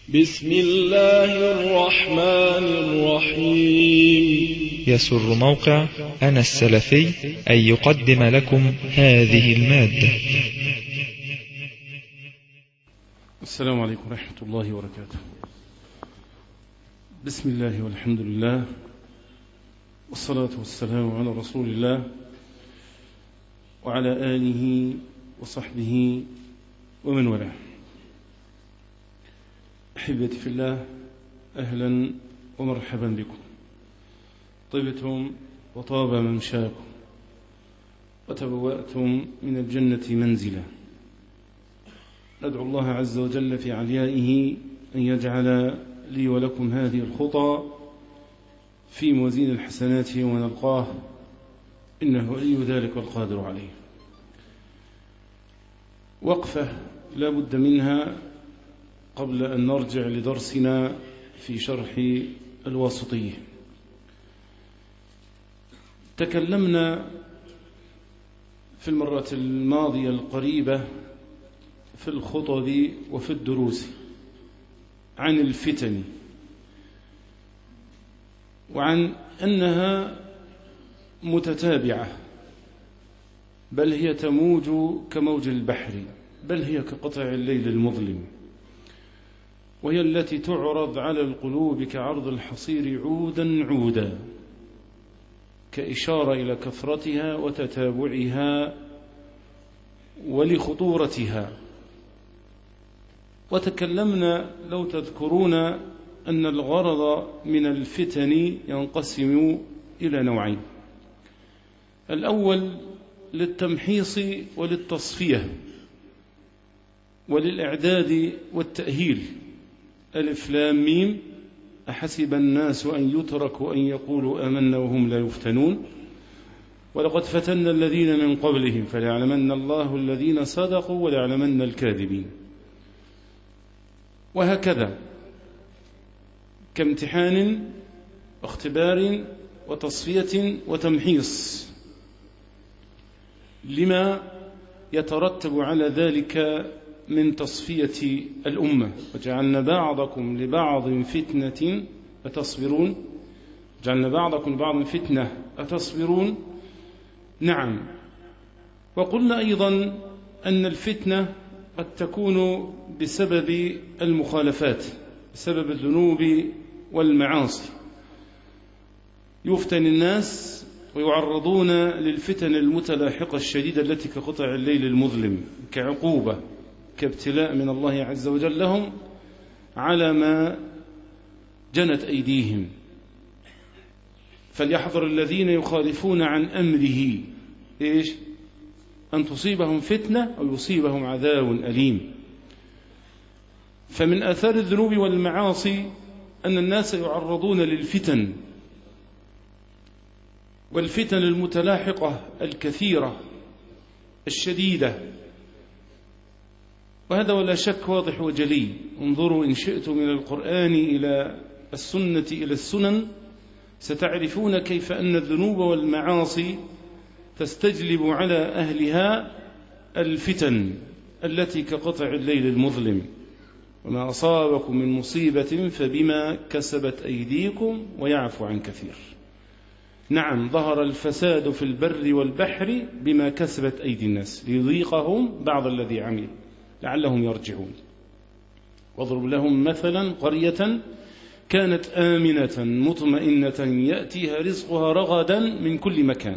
بسم الله الرحمن الرحيم. يسر موقع أنا السلفي أن يقدم لكم هذه المادة. السلام عليكم ورحمة الله وبركاته. بسم الله والحمد لله والصلاة والسلام على رسول الله وعلى آله وصحبه ومن والاه. أحبتي في الله، أهلا ومرحبا بكم. طبتم وطاب ممشاكم وتبوأتم من الجنة منزلا. ندعو الله عز وجل في عليائه أن يجعل لي ولكم هذه الخطى في موازين الحسنات ونلقاه، إنه ولي ذلك والقادر عليه. وقفة لا بد منها قبل أن نرجع لدرسنا في شرح الواسطية. تكلمنا في المرة الماضية القريبة في الخطب وفي الدروس عن الفتن، وعن أنها متتابعة، بل هي تموج كموج البحر، بل هي كقطع الليل المظلم، وهي التي تعرض على القلوب كعرض الحصير عودا عودا، كإشارة إلى كثرتها وتتابعها ولخطورتها. وتكلمنا لو تذكرون أن الغرض من الفتن ينقسم إلى نوعين: الأول للتمحيص وللتصفية وللإعداد والتأهيل. ألف لام ميم، أحسب الناس أن يتركوا أن يقولوا آمنا وهم لا يفتنون ولقد فتنا الذين من قبلهم فليعلمن الله الذين صدقوا وليعلمن الكاذبين. وهكذا كامتحان واختبار وتصفية وتمحيص لما يترتب على ذلك من تصفية الأمة. وجعلنا بعضكم لبعض فتنة أتصبرون، جعلنا بعضكم لبعض فتنة أتصبرون. نعم. وقلنا أيضا أن الفتنة قد تكون بسبب المخالفات، بسبب الذنوب والمعاصي. يفتن الناس ويعرضون للفتن المتلاحقة الشديدة التي كقطع الليل المظلم، كعقوبة، كابتلاء من الله عز وجل لهم على ما جنت أيديهم. فليحذر الذين يخالفون عن أمره أن تصيبهم فتنة أو يصيبهم عذاب أليم. فمن آثار الذنوب والمعاصي أن الناس يعرضون للفتن، والفتن المتلاحقة الكثيرة الشديدة، وهذا ولا شك واضح وجلي. انظروا إن شئتم من القرآن إلى السنة إلى السنن ستعرفون كيف أن الذنوب والمعاصي تستجلب على أهلها الفتن التي كقطع الليل المظلم. وما أصابكم من مصيبة فبما كسبت أيديكم ويعفو عن كثير. نعم، ظهر الفساد في البر والبحر بما كسبت أيدي الناس ليذيقهم بعض الذي عمل لعلهم يرجعون. واضرب لهم مثلا قرية كانت آمنة مطمئنة يأتيها رزقها رغدا من كل مكان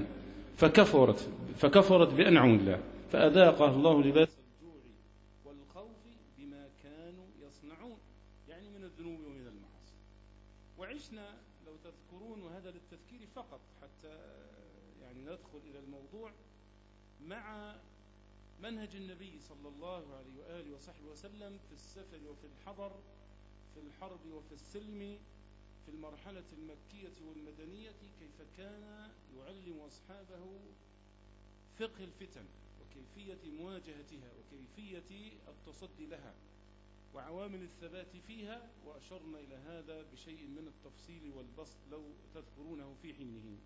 فكفرت بأنعم الله فأذاقها الله لباس الجوع والخوف بما كانوا يصنعون، يعني من الذنوب ومن المعاصي. وعشنا لو تذكرون، وهذا للتذكير فقط حتى يعني ندخل إلى الموضوع، مع منهج النبي صلى الله عليه وآله وصحبه وسلم في السفر وفي الحضر، في الحرب وفي السلم، في المرحلة المكية والمدنية، كيف كان يعلم أصحابه فقه الفتن وكيفية مواجهتها وكيفية التصدي لها وعوامل الثبات فيها. وأشرنا إلى هذا بشيء من التفصيل والبسط لو تذكرونه في حينه.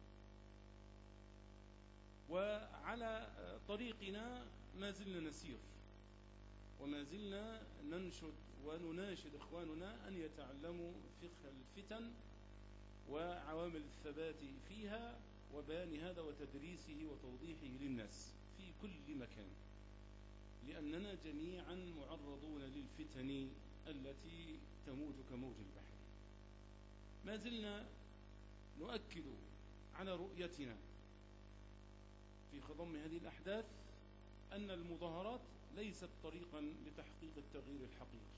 وعلى طريقنا ما زلنا نسير وما زلنا ننشد ونناشد إخواننا أن يتعلموا فقه الفتن وعوامل الثبات فيها وبيان هذا وتدريسه وتوضيحه للناس في كل مكان، لأننا جميعا معرضون للفتن التي تموج كموج البحر. ما زلنا نؤكد على رؤيتنا في خضم هذه الأحداث أن المظاهرات ليست طريقا لتحقيق التغيير الحقيقي،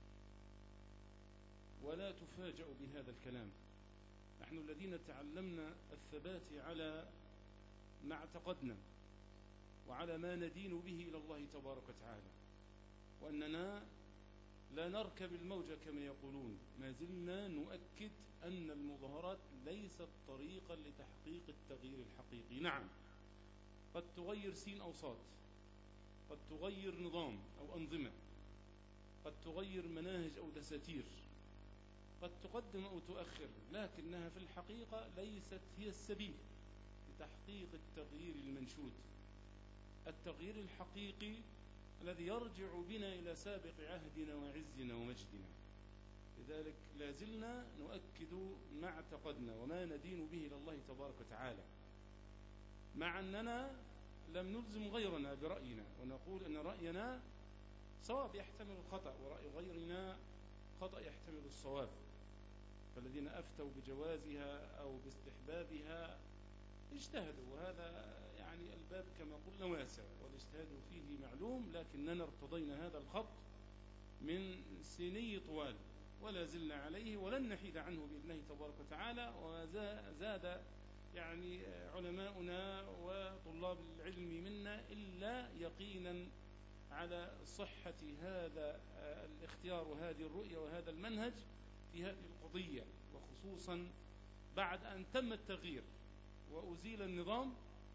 ولا تفاجأ بهذا الكلام. نحن الذين تعلمنا الثبات على ما اعتقدنا وعلى ما ندين به إلى الله تبارك وتعالى، وأننا لا نركب الموجة كما يقولون. ما زلنا نؤكد أن المظاهرات ليست طريقا لتحقيق التغيير الحقيقي. نعم، قد تغير سين أو صاد، قد تغير نظام أو أنظمة، قد تغير مناهج أو دساتير، قد تقدم أو تؤخر، لكنها في الحقيقة ليست هي السبيل لتحقيق التغيير المنشود، التغيير الحقيقي الذي يرجع بنا إلى سابق عهدنا وعزنا ومجدنا. لذلك لا زلنا نؤكد ما اعتقدنا وما ندين به إلى الله تبارك وتعالى، مع أننا لم نلزم غيرنا برأينا ونقول أن رأينا صواب يحتمل الخطأ ورأي غيرنا خطأ يحتمل الصواب. فالذين أفتوا بجوازها أو باستحبابها اجتهدوا، وهذا يعني الباب كما قلنا واسع والاجتهاد فيه معلوم، لكننا ارتضينا هذا الخط من سني طوال ولا زلنا عليه ولن نحيد عنه بإذنه تبارك وتعالى. وزاد يعني علماؤنا وطلاب العلم منا إلا يقينا على صحة هذا الاختيار وهذه الرؤية وهذا المنهج في هذه القضية، وخصوصا بعد أن تم التغيير وأزيل النظام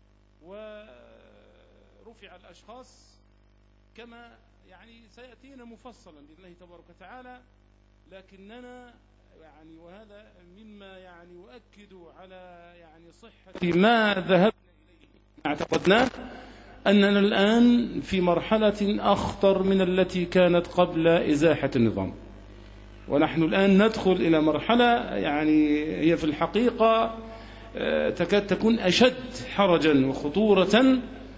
ورفع الأشخاص كما يعني سيأتينا مفصلا بإذنه تبارك وتعالى. لكننا يعني وهذا مما يعني يؤكد على يعني صحة ما ذهبنا إليه اعتقدناه، أننا الآن في مرحلة أخطر من التي كانت قبل إزاحة النظام، ونحن الآن ندخل إلى مرحلة يعني هي في الحقيقة تكاد تكون أشد حرجا وخطورة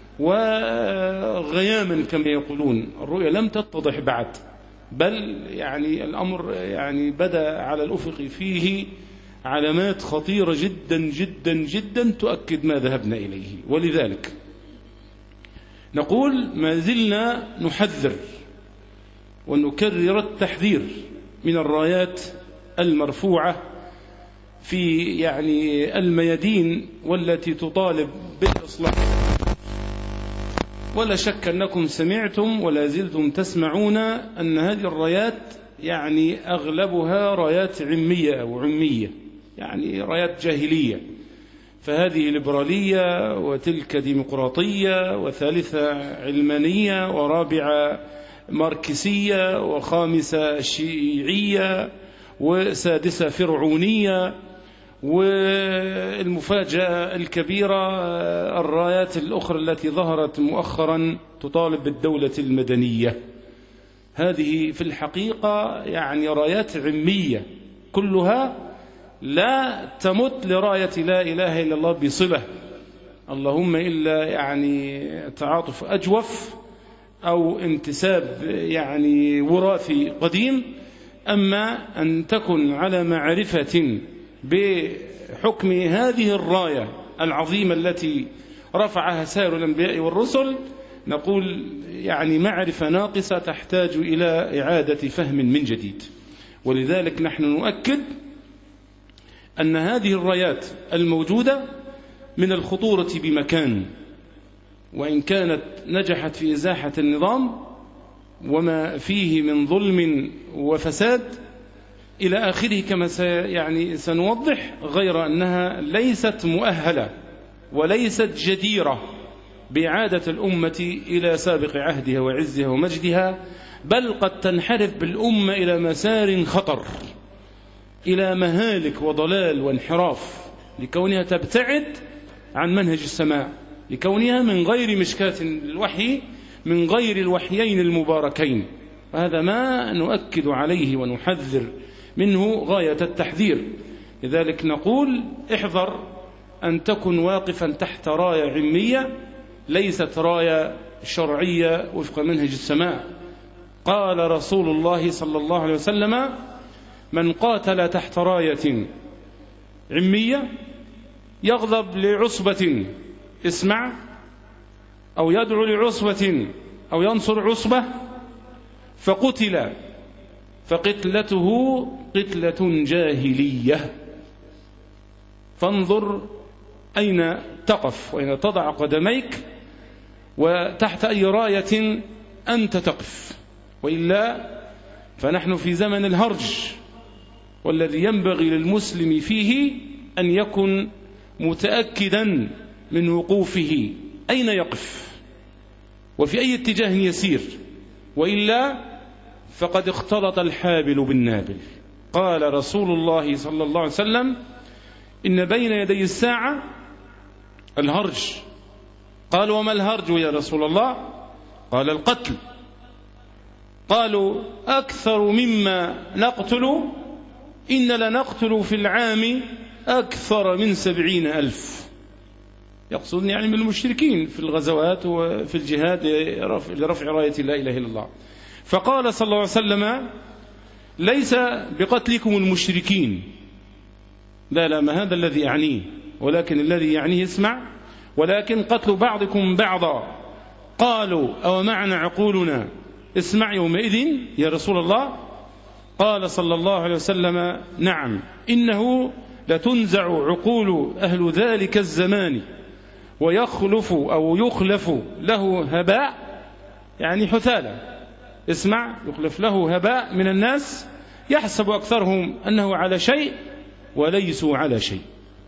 وغياما كما يقولون. الرؤية لم تتضح بعد، بل يعني الأمر يعني بدأ على الأفق فيه علامات خطيرة جدا جدا جدا تؤكد ما ذهبنا إليه. ولذلك نقول ما زلنا نحذر ونكرر التحذير من الرايات المرفوعة في يعني الميادين والتي تطالب بالإصلاح. ولا شك أنكم سمعتم ولا زلتم تسمعون أن هذه الرايات يعني أغلبها رايات عمية أو عمية، يعني رايات جاهلية. فهذه ليبرالية وتلك ديمقراطية وثالثة علمانية ورابعة ماركسية وخامسة شيعية وسادسة فرعونية، والمفاجأة الكبيرة الرايات الأخرى التي ظهرت مؤخرا تطالب بالدولة المدنية. هذه في الحقيقة يعني رايات عمية كلها لا تمت لراية لا إله إلا الله بصلة، اللهم إلا يعني تعاطف أجوف أو انتساب يعني وراثي قديم. أما أن تكن على معرفة بحكم هذه الراية العظيمة التي رفعها سائر الأنبياء والرسل، نقول يعني معرفة ناقصة تحتاج إلى إعادة فهم من جديد. ولذلك نحن نؤكد أن هذه الرايات الموجودة من الخطورة بمكان، وإن كانت نجحت في إزاحة النظام وما فيه من ظلم وفساد إلى آخره كما يعني سنوضح، غير أنها ليست مؤهلة وليست جديرة بإعادة الأمة إلى سابق عهدها وعزها ومجدها، بل قد تنحرف بالأمة إلى مسار خطر، إلى مهالك وضلال وانحراف، لكونها تبتعد عن منهج السماع، لكونها من غير مشكاة الوحي، من غير الوحيين المباركين. وهذا ما نؤكد عليه ونحذر منه غاية التحذير. لذلك نقول احذر أن تكن واقفا تحت راية علمية ليست راية شرعية وفق منهج السماء. قال رسول الله صلى الله عليه وسلم: من قاتل تحت راية علمية يغضب لعصبة، اسمع، أو يدعو لعصبة أو ينصر عصبة فقتل فقتلته قتلة جاهلية. فانظر أين تقف وأين تضع قدميك وتحت أي راية أنت تقف، وإلا فنحن في زمن الهرج، والذي ينبغي للمسلم فيه أن يكن متأكدا من وقوفه أين يقف وفي أي اتجاه يسير، وإلا فقد اختلط الحابل بالنابل. قال رسول الله صلى الله عليه وسلم: إن بين يدي الساعة الهرج. قال: وما الهرج يا رسول الله؟ قال: القتل. قالوا: أكثر مما نقتل؟ إن لنقتل في العام أكثر من 70,000. يقصدني يعني من المشركين في الغزوات وفي الجهاد لرفع راية لا إله إلا الله. فقال صلى الله عليه وسلم: ليس بقتلكم المشركين، لا ما هذا الذي يعنيه، ولكن الذي يعنيه اسمع: ولكن قتل بعضكم بعضا. قالوا: أو معنى عقولنا؟ اسمع يومئذ يا رسول الله. قال صلى الله عليه وسلم: نعم، إنه لتنزع عقول أهل ذلك الزمان ويخلف أو يخلف له هباء، يعني حثالة، اسمع، يخلف له هباء من الناس يحسب أكثرهم أنه على شيء وليسوا على شيء.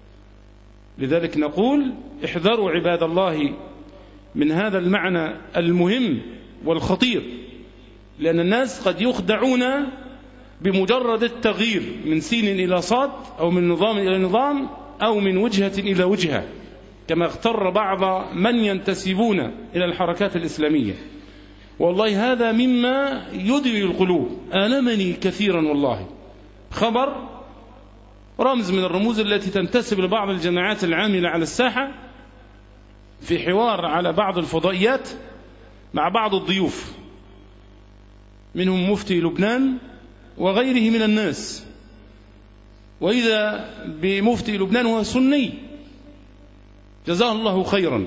لذلك نقول احذروا عباد الله من هذا المعنى المهم والخطير، لأن الناس قد يخدعون بمجرد التغيير من سين إلى صاد، أو من نظام إلى نظام، أو من وجهة إلى وجهة، كما اغتر بعض من ينتسبون إلى الحركات الإسلامية. والله هذا مما يدوي القلوب، آلمني كثيرا والله. خبر رمز من الرموز التي تنتسب لبعض الجماعات العاملة على الساحة في حوار على بعض الفضائيات مع بعض الضيوف، منهم مفتي لبنان وغيره من الناس، وإذا بمفتي لبنان وهو سني جزاه الله خيرا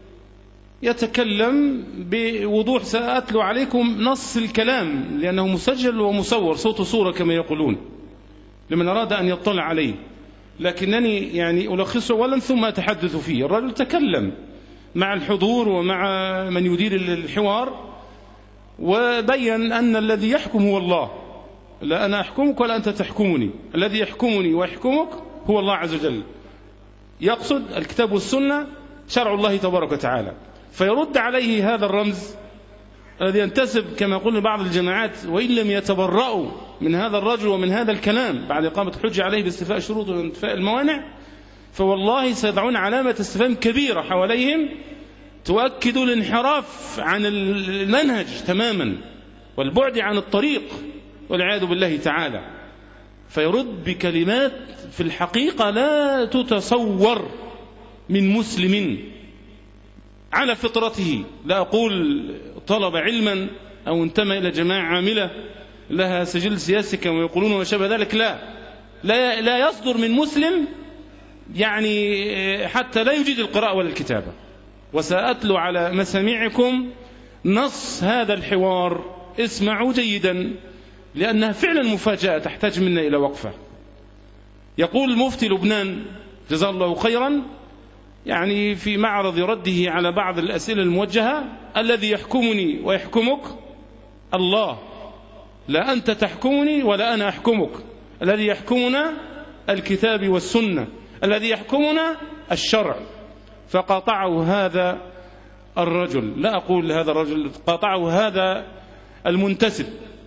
يتكلم بوضوح. سأتلو عليكم نص الكلام لأنه مسجل ومصور صوت وصورة كما يقولون لمن أراد أن يطلع عليه، لكنني يعني ألخصه أولا ثم أتحدث فيه. الرجل تكلم مع الحضور ومع من يدير الحوار وبين أن الذي يحكم هو الله، لا أنا أحكمك ولا أنت تحكمني، الذي يحكمني ويحكمك هو الله عز وجل، يقصد الكتاب والسنة شرع الله تبارك وتعالى. فيرد عليه هذا الرمز الذي ينتسب كما قلنا بعض الجماعات، وإن لم يتبرأوا من هذا الرجل ومن هذا الكلام بعد إقامة الحجة عليه باستيفاء الشروط وانتفاء الموانع، فوالله سيضعون علامة استفهام كبيرة حواليهم تؤكد الانحراف عن المنهج تماما والبعد عن الطريق والعياذ بالله تعالى. فيرد بكلمات في الحقيقة لا تتصور من مسلم على فطرته، لا أقول طلب علما أو انتمى إلى جماعة عاملة لها سجل سياسي كما يقولون وشابه ذلك، لا يصدر من مسلم يعني حتى لا يجيد القراءة ولا الكتابة. وسأتلو على مسامعكم نص هذا الحوار، اسمعوا جيدا لأنها فعلا مفاجأة تحتاج منا إلى وقفة. يقول مفتي لبنان جزاه الله خيرا يعني في معرض رده على بعض الأسئلة الموجهة: الذي يحكمني ويحكمك الله، لا أنت تحكمني ولا أنا أحكمك، الذي يحكمنا الكتاب والسنة، الذي يحكمنا الشرع. فقاطعه هذا الرجل، لا أقول هذا الرجل، قاطعه هذا المنتسب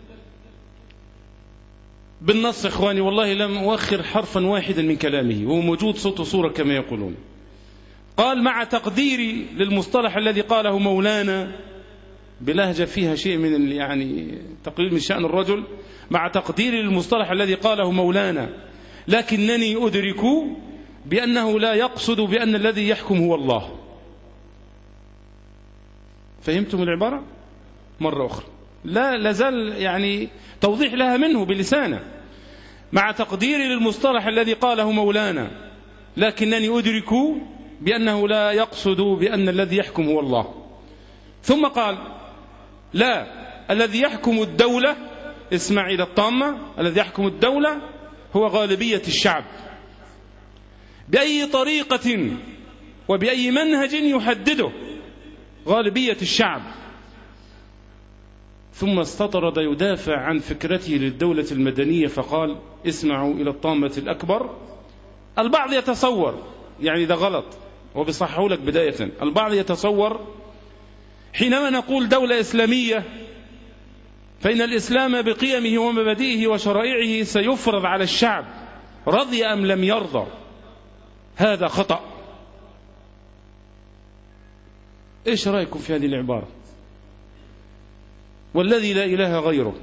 بالنص. إخواني والله لم أؤخر حرفا واحدا من كلامه وهو موجود صوت وصورة كما يقولون. قال: مع تقديري للمصطلح الذي قاله مولانا بلهجة فيها شيء من يعني تقليل من شأن الرجل، مع تقدير المصطلح الذي قاله مولانا: لكنني أدرك بأنه لا يقصد بأن الذي يحكم هو الله. فهمتم العبارة؟ مرة أخرى لا لازال يعني توضيح لها منه بلسانه، مع تقدير للمصطلح الذي قاله مولانا: لكنني أدرك بأنه لا يقصد بأن الذي يحكم هو الله. ثم قال: لا، الذي يحكم الدولة، اسمع إلى الطامة، الذي يحكم الدولة هو غالبية الشعب بأي طريقة وبأي منهج يحدده، غالبية الشعب. ثم استطرد يدافع عن فكرته للدولة المدنية فقال: اسمعوا إلى الطامة الأكبر. البعض يتصور، يعني ده غلط وبصححه لك بداية، البعض يتصور حينما نقول دولة إسلامية فإن الإسلام بقيمه ومبادئه وشرائعه سيفرض على الشعب رضي أم لم يرضى. هذا خطأ. إيش رأيكم في هذه العبارة؟ والذي لا إله غيره،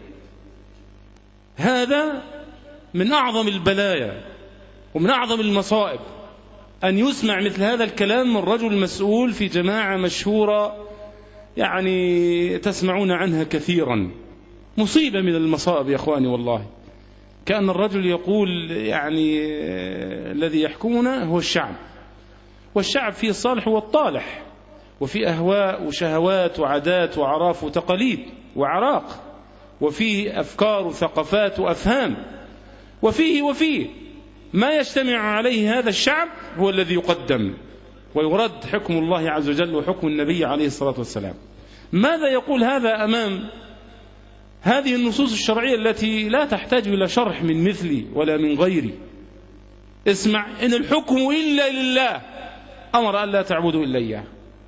هذا من أعظم البلايا ومن أعظم المصائب أن يسمع مثل هذا الكلام من رجل مسؤول في جماعة مشهورة يعني تسمعون عنها كثيرا. مصيبة من المصائب يا أخواني والله. كأن الرجل يقول يعني الذي يحكمنا هو الشعب، والشعب فيه الصالح والطالح، وفيه أهواء وشهوات وعادات وعراف وتقاليد وعراق، وفيه أفكار وثقافات وأفهام، وفيه ما يجتمع عليه هذا الشعب هو الذي يقدم، ويرد حكم الله عز وجل وحكم النبي عليه الصلاة والسلام. ماذا يقول هذا أمام هذه النصوص الشرعية التي لا تحتاج إلى شرح من مثلي ولا من غيري؟ اسمع: إن الحكم إلا لله، أمر أن لا تعبدوا إلا إياه.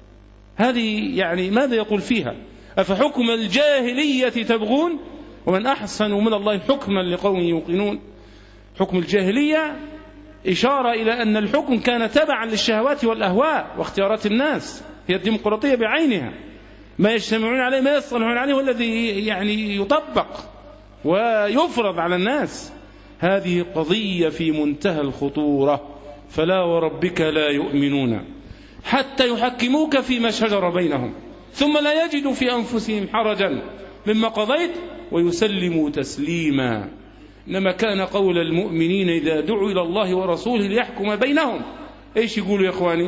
هذه يعني ماذا يقول فيها؟ أفحكم الجاهلية تبغون ومن أحسن من الله حكما لقوم يوقنون. حكم الجاهلية إشارة إلى أن الحكم كان تبعا للشهوات والأهواء واختيارات الناس، هي الديمقراطية بعينها، ما يجتمعون عليه ما يصطلحون عليه والذي يعني يطبق ويفرض على الناس. هذه قضية في منتهى الخطورة. فلا وربك لا يؤمنون حتى يحكموك فيما شجر بينهم ثم لا يجدوا في أنفسهم حرجا مما قضيت ويسلموا تسليما. إنما كان قول المؤمنين إذا دعوا إلى الله ورسوله ليحكم بينهم إيش يقولوا يا إخواني؟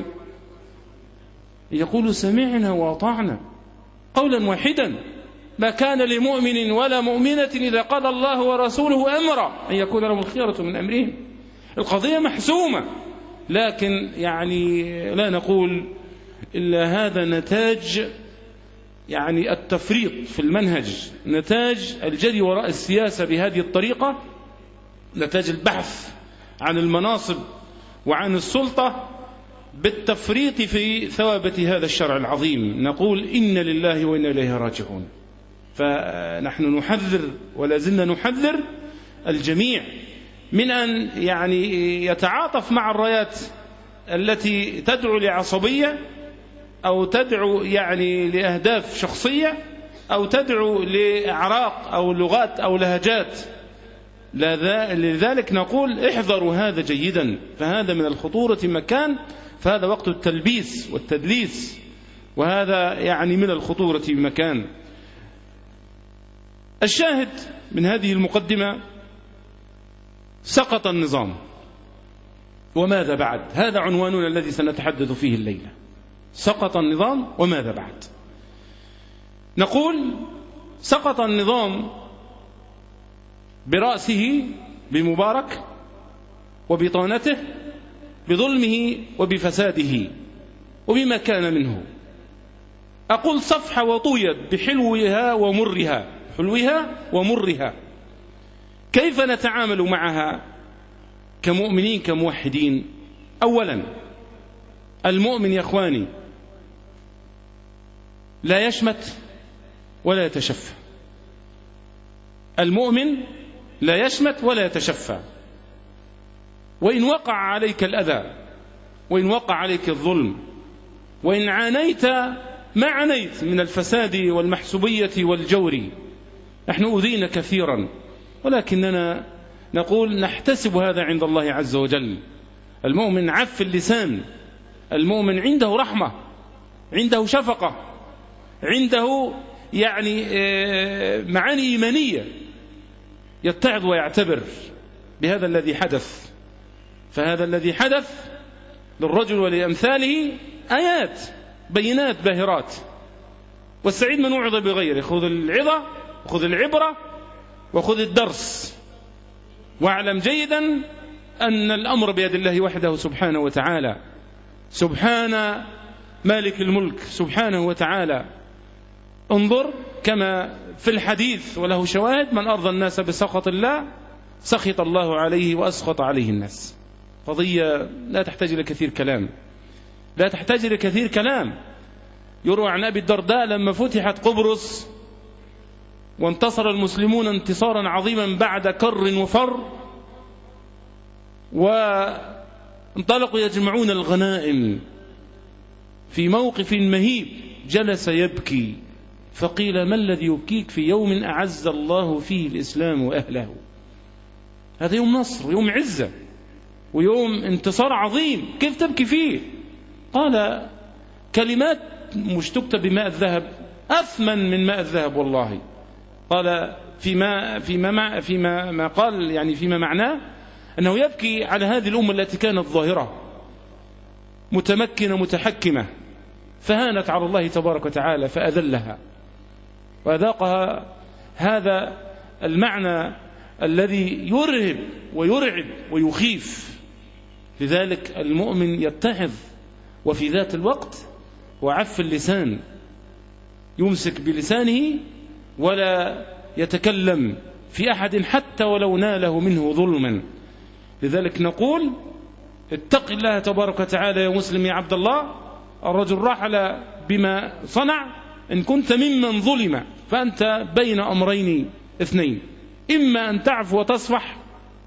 يقولوا سمعنا وأطعنا قولا واحدا. ما كان لمؤمن ولا مؤمنة إذا قضى الله ورسوله أمرا أن يكون لهم الخيرة من أمرهم. القضية محسومة، لكن يعني لا نقول إلا هذا نتاج يعني التفريط في المنهج، نتاج الجري وراء السياسة بهذه الطريقة، نتاج البحث عن المناصب وعن السلطة بالتفريط في ثوابت هذا الشرع العظيم. نقول إن لله وإنا إليه راجعون. فنحن نحذر ولا زلنا نحذر الجميع من أن يعني يتعاطف مع الرايات التي تدعو لعصبية أو تدعو يعني لأهداف شخصية أو تدعو لأعراق أو لغات أو لهجات. لذلك نقول احذروا هذا جيدا، فهذا من الخطورة مكان، فهذا وقت التلبيس والتدليس، وهذا يعني من الخطورة بمكان. الشاهد من هذه المقدمة: سقط النظام وماذا بعد؟ هذا عنواننا الذي سنتحدث فيه الليلة. سقط النظام وماذا بعد؟ نقول سقط النظام برأسه بمبارك وبطانته، بظلمه وبفساده وبما كان منه. أقول صفحة وطويت بحلوها ومرها، حلوها ومرها. كيف نتعامل معها كمؤمنين كموحدين؟ أولا، المؤمن يا أخواني لا يشمت ولا يتشفى. المؤمن لا يشمت ولا يتشفى. وإن وقع عليك الأذى، وإن وقع عليك الظلم، وإن عانيت ما عنيت من الفساد والمحسوبية والجور. نحن أذينا كثيرا، ولكننا نقول نحتسب هذا عند الله عز وجل. المؤمن عف اللسان، المؤمن عنده رحمة، عنده شفقة، عنده يعني معاني إيمانية، يتعظ ويعتبر بهذا الذي حدث. فهذا الذي حدث للرجل ولأمثاله آيات بينات باهرات، والسعيد من وعظ بغيره. خذ العظة وخذ العبرة وخذ الدرس، واعلم جيدا أن الأمر بيد الله وحده سبحانه وتعالى. سبحان مالك الملك سبحانه وتعالى. انظر كما في الحديث وله شواهد: من أرضى الناس بسخط الله سخط الله عليه وأسخط عليه الناس. قضية لا تحتاج إلى كثير كلام، لا تحتاج إلى كثير كلام. يروى عن أبي الدرداء لما فتحت قبرص وانتصر المسلمون انتصارا عظيما بعد كر وفر، وانطلقوا يجمعون الغنائم، في موقف مهيب جلس يبكي، فقيل: ما الذي يبكيك في يوم أعز الله فيه الإسلام وأهله؟ هذا يوم نصر ويوم عزة ويوم انتصار عظيم، كيف تبكي فيه؟ قال: كلمات مش تكتب بماء الذهب، أثمن من ماء الذهب والله. قال فيما قال يعني فيما معناه أنه يبكي على هذه الأمة التي كانت ظاهرة متمكنة متحكمة، فهانت على الله تبارك وتعالى فأذلها وأذاقها هذا المعنى الذي يرهب ويرعب ويخيف. لذلك المؤمن يتعظ، وفي ذات الوقت وعف اللسان، يمسك بلسانه ولا يتكلم في أحد حتى ولو ناله منه ظلما. لذلك نقول: اتق الله تبارك وتعالى يا مسلم يا عبد الله. الرجل رحل بما صنع. إن كنت ممن ظلم فأنت بين أمرين اثنين: إما أن تعفو وتصفح،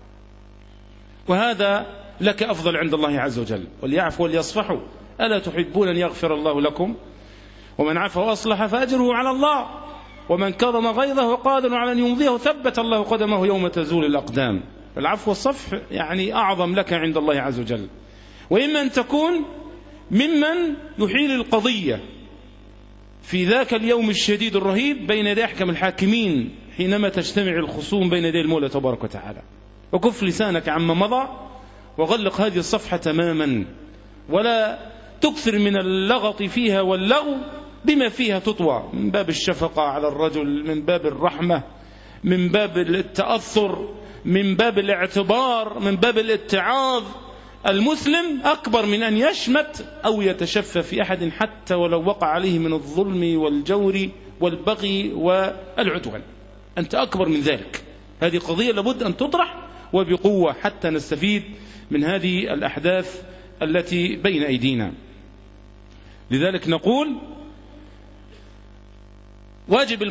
وهذا لك أفضل عند الله عز وجل، وليعفوا وليصفحوا ألا تحبون أن يغفر الله لكم؟ ومن عفا وأصلح فأجره على الله، ومن كظم غيظه قادر على أن يمضيه ثبت الله قدمه يوم تزول الأقدام. العفو والصفح يعني أعظم لك عند الله عز وجل. وإما أن تكون ممن يحيل القضية في ذاك اليوم الشديد الرهيب بين يدي أحكم الحاكمين، حينما تجتمع الخصوم بين يدي المولى تبارك وتعالى. وكف لسانك عما مضى، وغلق هذه الصفحة تماما، ولا تكثر من اللغط فيها واللغو بما فيها تطوى، من باب الشفقة على الرجل، من باب الرحمة، من باب التأثر، من باب الاعتبار، من باب الاتعاظ. المسلم أكبر من أن يشمت أو يتشفى في أحد حتى ولو وقع عليه من الظلم والجور والبغي والعدوان. أنت أكبر من ذلك. هذه قضية لابد أن تطرح وبقوة حتى نستفيد من هذه الأحداث التي بين أيدينا. لذلك نقول: واجب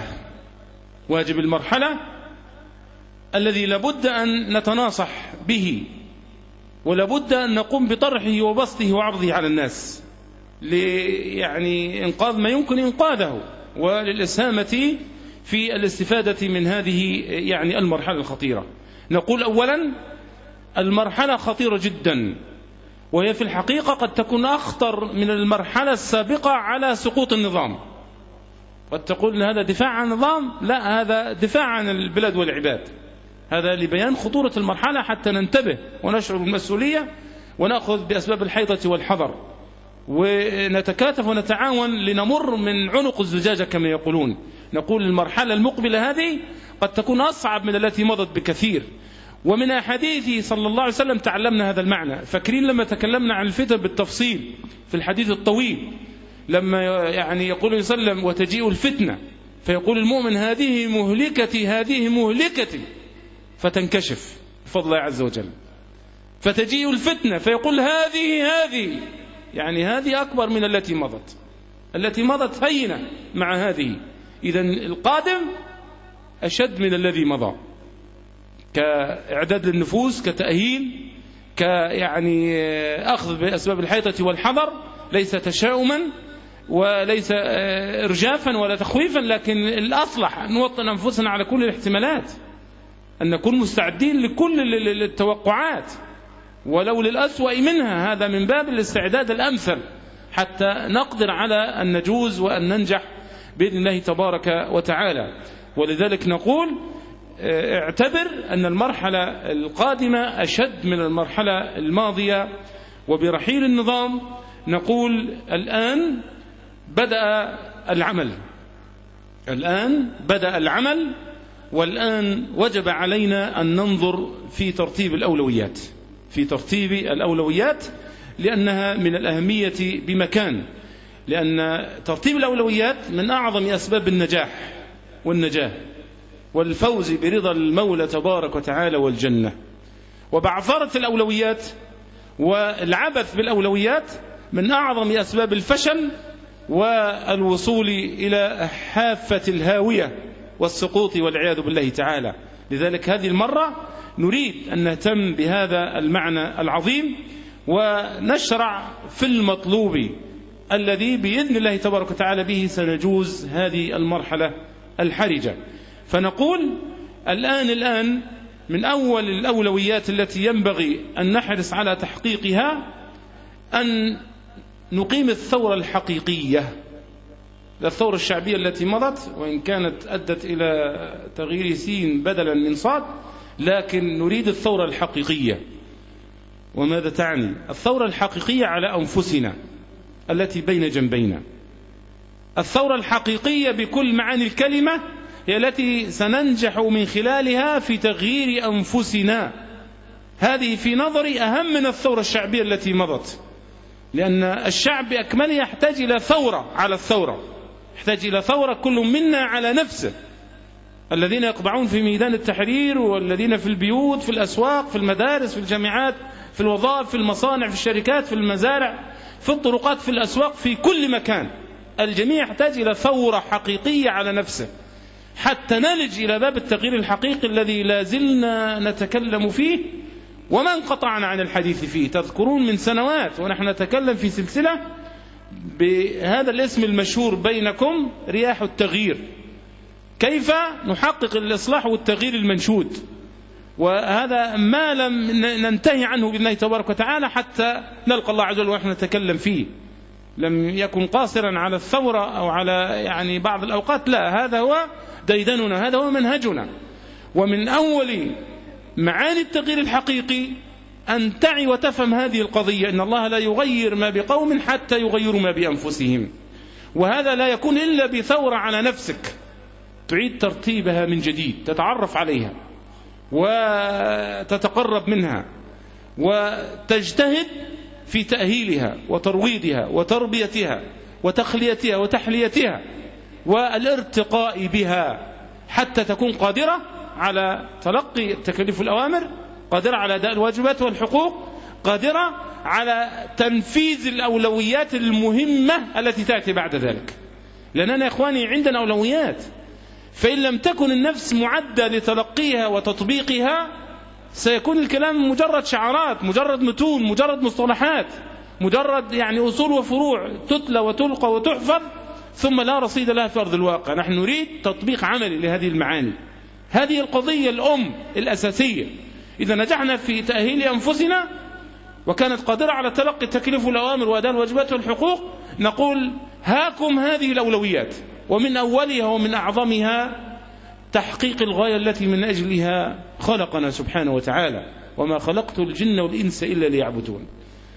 المرحلة الذي لابد أن نتناصح به، ولابد أن نقوم بطرحه وبسطه وعرضه على الناس، يعني إنقاذ ما يمكن إنقاذه، وللإسهامة في الاستفادة من هذه يعني المرحلة الخطيرة. نقول: أولا، المرحلة خطيرة جدا، وهي في الحقيقة قد تكون أخطر من المرحلة السابقة على سقوط النظام. قد تقول هذا دفاع عن النظام، لا، هذا دفاع عن البلاد والعباد. هذا لبيان خطورة المرحلة حتى ننتبه ونشعر بالمسؤولية، ونأخذ بأسباب الحيطة والحذر، ونتكاتف ونتعاون لنمر من عنق الزجاجة كما يقولون. نقول: المرحلة المقبلة هذه قد تكون أصعب من التي مضت بكثير. ومن أحاديثه صلى الله عليه وسلم تعلمنا هذا المعنى. فاكرين لما تكلمنا عن الفتن بالتفصيل في الحديث الطويل، لما يعني يقول صلى الله عليه وسلم: وتجيء الفتنة فيقول المؤمن: هذه مهلكتي، فتنكشف بفضل الله عز وجل. فتجيء الفتنة فيقول: هذه يعني هذه أكبر من التي مضت هينة مع هذه. إذن القادم أشد من الذي مضى، كإعداد للنفوس، كتأهيل، يعني أخذ بأسباب الحيطة والحذر، ليس تشاؤما. وليس إرجافا ولا تخويفا، لكن الأصلح أن نوطن أنفسنا على كل الاحتمالات، أن نكون مستعدين لكل التوقعات ولو للأسوأ منها. هذا من باب الاستعداد الأمثل حتى نقدر على أن نجوز وأن ننجح بإذن الله تبارك وتعالى. ولذلك نقول اعتبر أن المرحلة القادمة أشد من المرحلة الماضية. وبرحيل النظام نقول الآن بدأ العمل، والآن وجب علينا أن ننظر في ترتيب الأولويات لأنها من الأهمية بمكان، لأن ترتيب الأولويات من أعظم أسباب النجاح والنجاة والفوز برضا المولى تبارك وتعالى والجنة. وبعثرة الأولويات والعبث بالأولويات من أعظم أسباب الفشل والوصول إلى حافة الهاوية والسقوط والعياذ بالله تعالى. لذلك هذه المرة نريد أن نهتم بهذا المعنى العظيم ونشرع في المطلوب الذي بإذن الله تبارك وتعالى به سنجوز هذه المرحلة الحرجة. فنقول الآن من أول الأولويات التي ينبغي أن نحرص على تحقيقها أن نقيم الثورة الحقيقية. الثورة الشعبية التي مضت وإن كانت أدت إلى تغيير سين بدلا من صاد، لكن نريد الثورة الحقيقية. وماذا تعني الثورة الحقيقية؟ على أنفسنا التي بين جنبينا. الثورة الحقيقية بكل معاني الكلمة هي التي سننجح من خلالها في تغيير أنفسنا. هذه في نظري أهم من الثورة الشعبية التي مضت، لأن الشعب بأكمله يحتاج إلى ثورة على الثورة، يحتاج إلى ثورة كل منا على نفسه. الذين يقبعون في ميدان التحرير، والذين في البيوت، في الأسواق، في المدارس، في الجامعات، في الوظائف، في المصانع، في الشركات، في المزارع، في الطرقات، في الأسواق، في كل مكان. الجميع يحتاج إلى ثورة حقيقية على نفسه حتى نلج إلى باب التغيير الحقيقي الذي لا زلنا نتكلم فيه وما انقطعنا عن الحديث فيه. تذكرون من سنوات ونحن نتكلم في سلسلة بهذا الاسم المشهور بينكم، رياح التغيير، كيف نحقق الإصلاح والتغيير المنشود. وهذا ما لم ننتهي عنه بالله تبارك وتعالى حتى نلقى الله عز وجل ونحن نتكلم فيه. لم يكن قاصرا على الثورة أو على يعني بعض الأوقات، لا، هذا هو ديدننا، هذا هو منهجنا. ومن أول معاني التغيير الحقيقي أن تعي وتفهم هذه القضية، إن الله لا يغير ما بقوم حتى يغيروا ما بأنفسهم. وهذا لا يكون إلا بثورة على نفسك، تعيد ترتيبها من جديد، تتعرف عليها وتتقرب منها وتجتهد في تأهيلها وترويضها وتربيتها وتخليتها وتحليتها والارتقاء بها حتى تكون قادرة على تلقي التكاليف والأوامر، قادرة على أداء الواجبات والحقوق، قادرة على تنفيذ الأولويات المهمة التي تأتي بعد ذلك. لأننا يا إخواني عندنا أولويات، فإن لم تكن النفس معدة لتلقيها وتطبيقها سيكون الكلام مجرد شعارات، مجرد متون، مجرد مصطلحات، مجرد يعني أصول وفروع تتلى وتلقى وتحفظ ثم لا رصيد لها في أرض الواقع. نحن نريد تطبيق عملي لهذه المعاني. هذه القضية الأم الأساسية. إذا نجحنا في تأهيل أنفسنا وكانت قادرة على تلقي التكليف والأوامر وأداء الواجبات والحقوق، نقول هاكم هذه الأولويات، ومن أولها ومن أعظمها تحقيق الغاية التي من أجلها خلقنا سبحانه وتعالى، وما خلقت الجن والإنس إلا ليعبدون.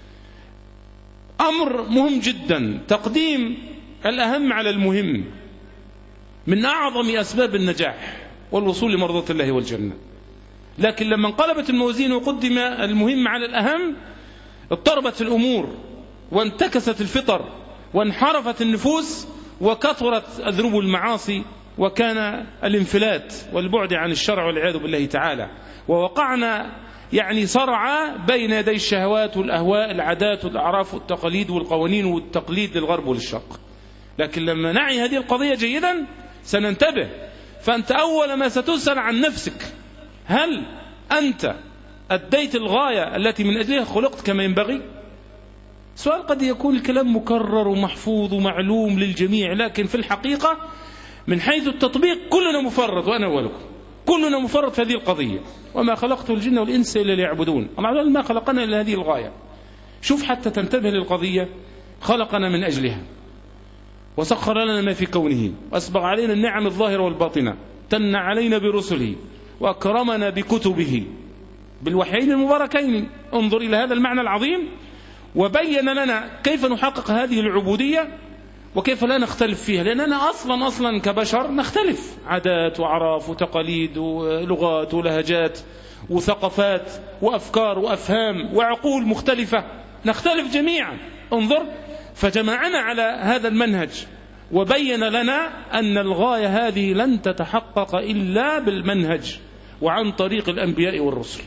أمر مهم جدا، تقديم الأهم على المهم من أعظم أسباب النجاح والوصول لمرضاة الله والجنة. لكن لما انقلبت الموازين وقدم المهم على الأهم اضطربت الأمور وانتكست الفطر وانحرفت النفوس وكثرت الذنوب والمعاصي، وكان الانفلات والبعد عن الشرع والعياذ بالله تعالى، ووقعنا يعني صرعا بين يدي الشهوات والأهواء، العادات والأعراف والتقاليد والقوانين والتقليد للغرب وللشرق. لكن لما نعي هذه القضية جيدا سننتبه. فأنت أول ما ستسأل عن نفسك، هل أنت أديت الغاية التي من أجلها خلقت كما ينبغي؟ سؤال قد يكون الكلام مكرر ومحفوظ ومعلوم للجميع، لكن في الحقيقة من حيث التطبيق كلنا مفرط، وأنا أولكم كلنا مفرط في هذه القضية. وما خلقت الجن والإنس إلا ليعبدون، الله ما خلقنا إلا هذه الغاية. شوف حتى تنتبه للقضية، خلقنا من أجلها وسخر لنا ما في كونه، وأسبغ علينا النعم الظاهرة والباطنة، تن علينا برسله وأكرمنا بكتبه بالوحيين المباركين. انظر إلى هذا المعنى العظيم، وبين لنا كيف نحقق هذه العبودية وكيف لا نختلف فيها، لأننا أصلا كبشر نختلف، عادات وعراف وتقاليد ولغات ولهجات وثقافات وأفكار وأفهام وعقول مختلفة، نختلف جميعا. انظر، فجمعنا على هذا المنهج وبين لنا أن الغاية هذه لن تتحقق إلا بالمنهج وعن طريق الأنبياء والرسل،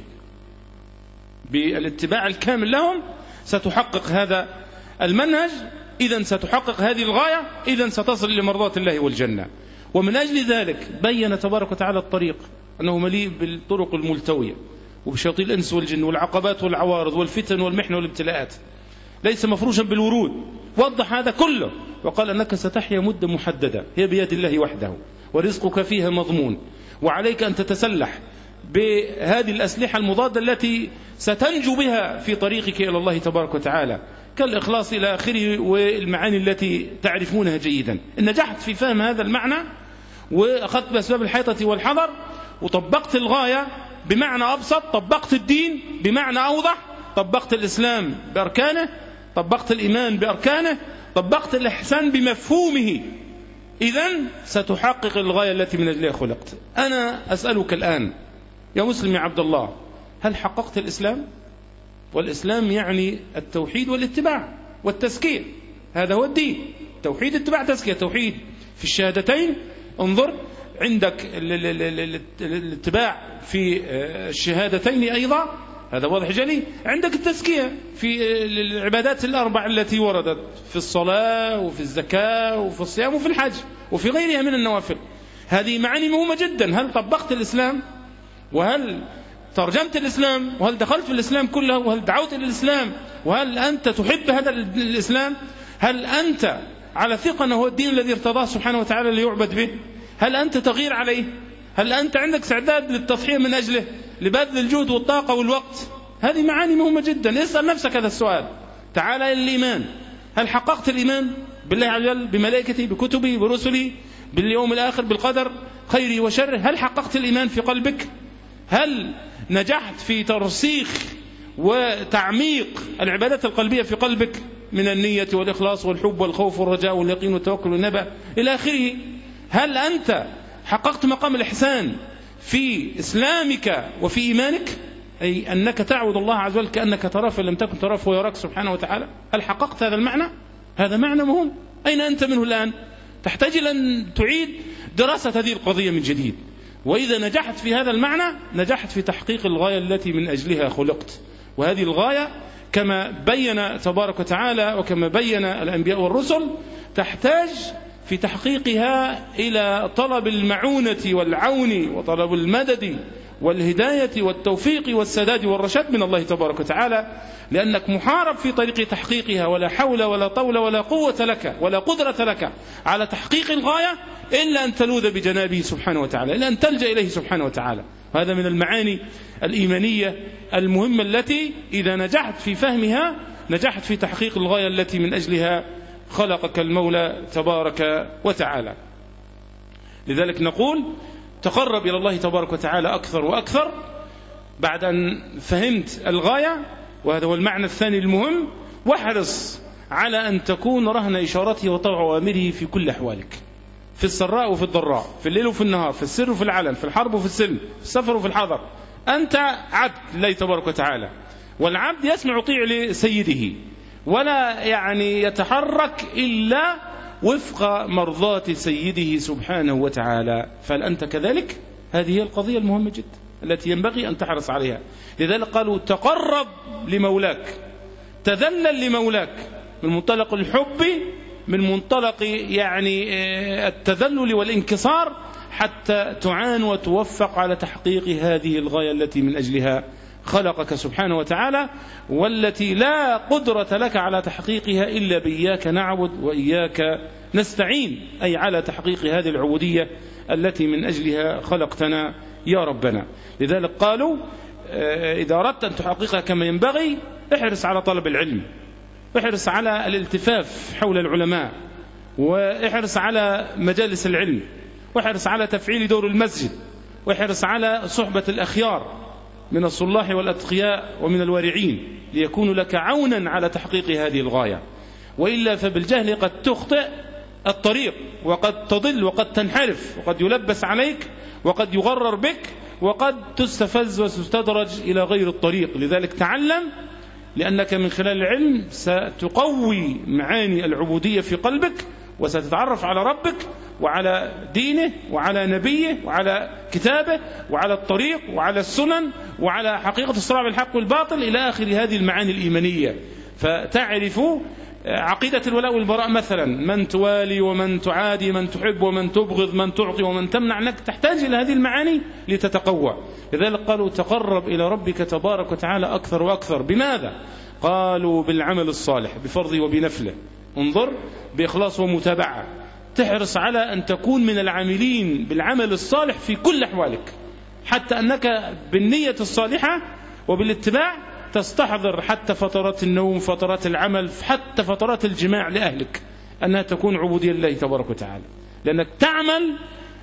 بالاتباع الكامل لهم ستحقق هذا المنهج، إذن ستحقق هذه الغاية، إذن ستصل إلى مرضاة الله والجنة. ومن أجل ذلك بين تبارك وتعالى الطريق أنه مليء بالطرق الملتوية وبشياطين الإنس والجن والعقبات والعوارض والفتن والمحن والابتلاءات، ليس مفروشا بالورود. وضح هذا كله وقال أنك ستحيا مدة محددة هي بيد الله وحده، ورزقك فيها مضمون، وعليك أن تتسلح بهذه الأسلحة المضادة التي ستنجو بها في طريقك إلى الله تبارك وتعالى، كالإخلاص إلى آخره والمعاني التي تعرفونها جيدا. إن نجحت في فهم هذا المعنى وأخذت بأسباب الحيطة والحذر وطبقت الغاية بمعنى أبسط، طبقت الدين بمعنى أوضح، طبقت الإسلام بأركانه، طبقت الإيمان بأركانه، طبقت الإحسان بمفهومه، إذن ستحقق الغاية التي من أجلها خلقت. أنا أسألك الآن يا مسلم يا عبد الله، هل حققت الإسلام؟ والإسلام يعني التوحيد والاتباع والتزكية، هذا هو الدين، توحيد اتباع تزكية. توحيد في الشهادتين، انظر عندك الاتباع في الشهادتين أيضا، هذا واضح جلي. عندك التزكية في العبادات الأربع التي وردت في الصلاة وفي الزكاة وفي الصيام وفي الحج وفي غيرها من النوافل. هذه معاني مهمة جدا. هل طبقت الإسلام؟ وهل ترجمت الإسلام؟ وهل دخلت في الإسلام كله؟ وهل دعوت إلى الإسلام؟ وهل أنت تحب هذا الإسلام؟ هل أنت على ثقة أنه هو الدين الذي ارتضاه سبحانه وتعالى ليعبد به؟ هل أنت تغير عليه؟ هل أنت عندك استعداد للتضحية من أجله، لبذل الجهد والطاقة والوقت؟ هذه معاني مهمة جدا. اسأل نفسك هذا السؤال. تعال إلى الإيمان، هل حققت الإيمان بالله عز وجل، بملائكته، بكتبه، برسله، باليوم الآخر، بالقدر خيره وشره؟ هل حققت الإيمان في قلبك؟ هل نجحت في ترسيخ وتعميق العبادات القلبية في قلبك من النية والإخلاص والحب والخوف والرجاء واليقين والتوكل والنبأ إلى آخره؟ هل أنت حققت مقام الإحسان في إسلامك وفي إيمانك، أي أنك تعبد الله عز وجل كأنك تراه فإن لم تكن تراه فهو يراك سبحانه وتعالى؟ هل حققت هذا المعنى؟ هذا معنى مهم. أين أنت منه الآن؟ تحتاج أن تعيد دراسة هذه القضية من جديد. وإذا نجحت في هذا المعنى نجحت في تحقيق الغاية التي من أجلها خلقت. وهذه الغاية كما بين تبارك وتعالى وكما بين الأنبياء والرسل تحتاج في تحقيقها إلى طلب المعونة والعون وطلب المدد والهداية والتوفيق والسداد والرشاد من الله تبارك وتعالى، لأنك محارب في طريق تحقيقها، ولا حول ولا طول ولا قوة لك ولا قدرة لك على تحقيق الغاية إلا أن تلوذ بجنابه سبحانه وتعالى، إلا أن تلجأ إليه سبحانه وتعالى. هذا من المعاني الإيمانية المهمة التي إذا نجحت في فهمها نجحت في تحقيق الغاية التي من أجلها خلقك المولى تبارك وتعالى. لذلك نقول تقرب إلى الله تبارك وتعالى أكثر وأكثر بعد أن فهمت الغاية، وهذا هو المعنى الثاني المهم، واحرص على أن تكون رهن إشارته وطوع أوامره في كل أحوالك، في السراء وفي الضراء، في الليل وفي النهار، في السر وفي العلن، في الحرب وفي السلم، في السفر وفي الحضر. أنت عبد لله تبارك وتعالى، والعبد يسمع يطيع لسيده ولا يتحرك إلا وفق مرضاة سيده سبحانه وتعالى. فهل أنت كذلك؟ هذه هي القضية المهمة جدا التي ينبغي أن تحرص عليها. لذلك قالوا تقرب لمولاك، تذلل لمولاك، من منطلق الحب، من منطلق التذلل والانكسار، حتى تعان وتوفق على تحقيق هذه الغاية التي من أجلها خلقك سبحانه وتعالى، والتي لا قدرة لك على تحقيقها إلا بإياك نعبد وإياك نستعين، أي على تحقيق هذه العبودية التي من أجلها خلقتنا يا ربنا. لذلك قالوا إذا أردت أن تحققها كما ينبغي احرص على طلب العلم، احرص على الالتفاف حول العلماء، واحرص على مجالس العلم، واحرص على تفعيل دور المسجد، واحرص على صحبة الأخيار من الصلاح والأتقياء ومن الورعين ليكونوا لك عونا على تحقيق هذه الغاية. وإلا فبالجهل قد تخطئ الطريق، وقد تضل، وقد تنحرف، وقد يلبس عليك، وقد يغرر بك، وقد تستفز وتستدرج إلى غير الطريق. لذلك تعلم، لأنك من خلال العلم ستقوي معاني العبودية في قلبك، وستتعرف على ربك وعلى دينه وعلى نبيه وعلى كتابه وعلى الطريق وعلى السنن وعلى حقيقة الصراع بالحق والباطل إلى آخر هذه المعاني الإيمانية. فتعرف عقيدة الولاء والبراء مثلا، من توالي ومن تعادي، من تحب ومن تبغض، من تعطي ومن تمنع، أنك تحتاج إلى هذه المعاني لتتقوى. لذلك قالوا تقرب إلى ربك تبارك وتعالى أكثر وأكثر. بماذا؟ قالوا بالعمل الصالح بفرضه وبنفله. انظر، بإخلاص ومتابعة، تحرص على أن تكون من العاملين بالعمل الصالح في كل أحوالك، حتى أنك بالنية الصالحة وبالاتباع تستحضر حتى فترات النوم، فترات العمل، حتى فترات الجماع لأهلك، أنها تكون عبودية لله تبارك وتعالى، لأنك تعمل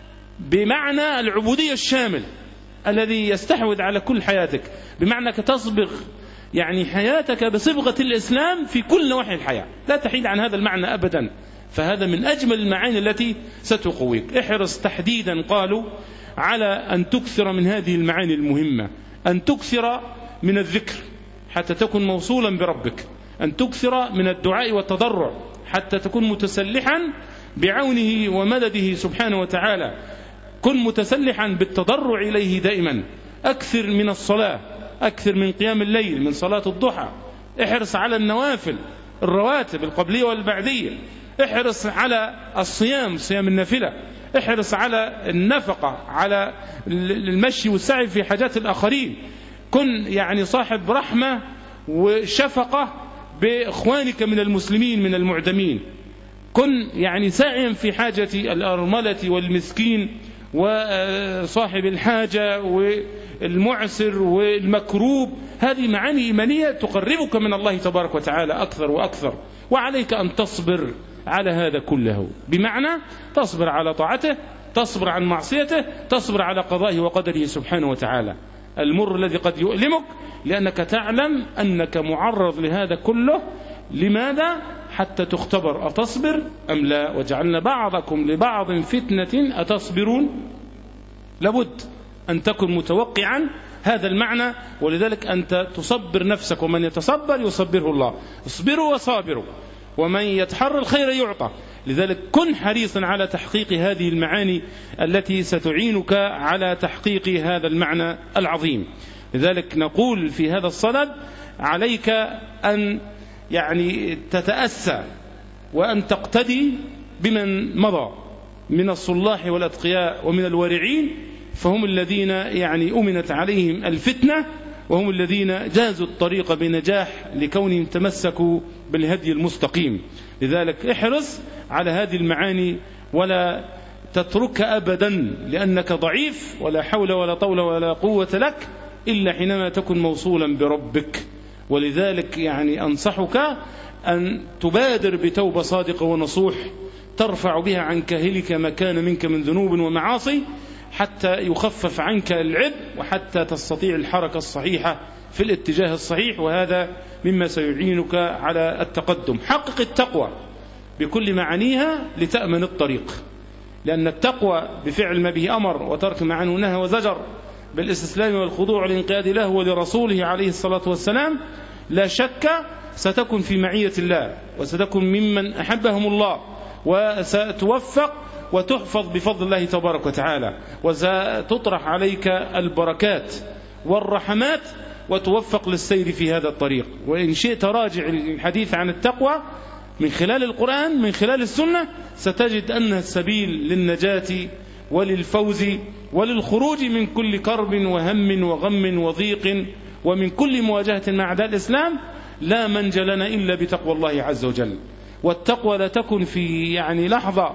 بمعنى العبودية الشامل الذي يستحوذ على كل حياتك، بمعنى أنك تصبغ يعني حياتك بصبغة الإسلام في كل نواحي الحياة، لا تحيد عن هذا المعنى أبدا. فهذا من أجمل المعاني التي ستقويك. احرص تحديدا قالوا على أن تكثر من هذه المعاني المهمة، أن تكثر من الذكر حتى تكون موصولا بربك، أن تكثر من الدعاء والتضرع حتى تكون متسلحا بعونه ومدده سبحانه وتعالى. كن متسلحا بالتضرع إليه دائما. أكثر من الصلاة، أكثر من قيام الليل، من صلاة الضحى. احرص على النوافل الرواتب القبلية والبعدية. احرص على الصيام، صيام النافلة. احرص على النفقة، على المشي والسعي في حاجات الآخرين. كن يعني صاحب رحمة وشفقة بإخوانك من المسلمين من المعدمين. كن يعني ساعيا في حاجة الأرملة والمسكين وصاحب الحاجة والمعسر والمكروب. هذه معاني إيمانية تقربك من الله تبارك وتعالى أكثر وأكثر. وعليك أن تصبر على هذا كله، بمعنى تصبر على طاعته، تصبر عن معصيته، تصبر على قضائه وقدره سبحانه وتعالى. المر الذي قد يؤلمك لأنك تعلم أنك معرض لهذا كله. لماذا؟ حتى تختبر أتصبر أم لا. وجعلنا بعضكم لبعض فتنة أتصبرون. لابد أن تكن متوقعا هذا المعنى. ولذلك أنت تصبر نفسك، ومن يتصبر يصبره الله. اصبروا وصابروا، ومن يتحرى الخير يعطى. لذلك كن حريصا على تحقيق هذه المعاني التي ستعينك على تحقيق هذا المعنى العظيم. لذلك نقول في هذا الصدد عليك أن يعني تتأسى وأن تقتدي بمن مضى من الصلاح والأتقياء ومن الورعين، فهم الذين يعني أمنت عليهم الفتنة، وهم الذين جازوا الطريق بنجاح لكونهم تمسكوا بالهدي المستقيم. لذلك احرص على هذه المعاني ولا تترك أبدا، لأنك ضعيف ولا حول ولا طول ولا قوة لك إلا حينما تكن موصولا بربك. ولذلك يعني أنصحك أن تبادر بتوبة صادقة ونصوح ترفع بها عن كاهلك ما كان منك من ذنوب ومعاصي، حتى يخفف عنك العبء وحتى تستطيع الحركة الصحيحة في الاتجاه الصحيح. وهذا مما سيعينك على التقدم. حقق التقوى بكل معانيها لتأمن الطريق، لأن التقوى بفعل ما به أمر وترك ما عنه نهى وزجر، بالاستسلام والخضوع والانقياد له ولرسوله عليه الصلاة والسلام، لا شك ستكون في معية الله، وستكون ممن أحبهم الله، وستوفق وتحفظ بفضل الله تبارك وتعالى، وستطرح عليك البركات والرحمات وتوفق للسير في هذا الطريق. وإن شئت راجع الحديث عن التقوى من خلال القرآن، من خلال السنة، ستجد أنها السبيل للنجاة وللفوز وللخروج من كل كرب وهم وغم وضيق ومن كل مواجهة مع أعداء الإسلام لا منجى لنا إلا بتقوى الله عز وجل. والتقوى لا تكن في لحظة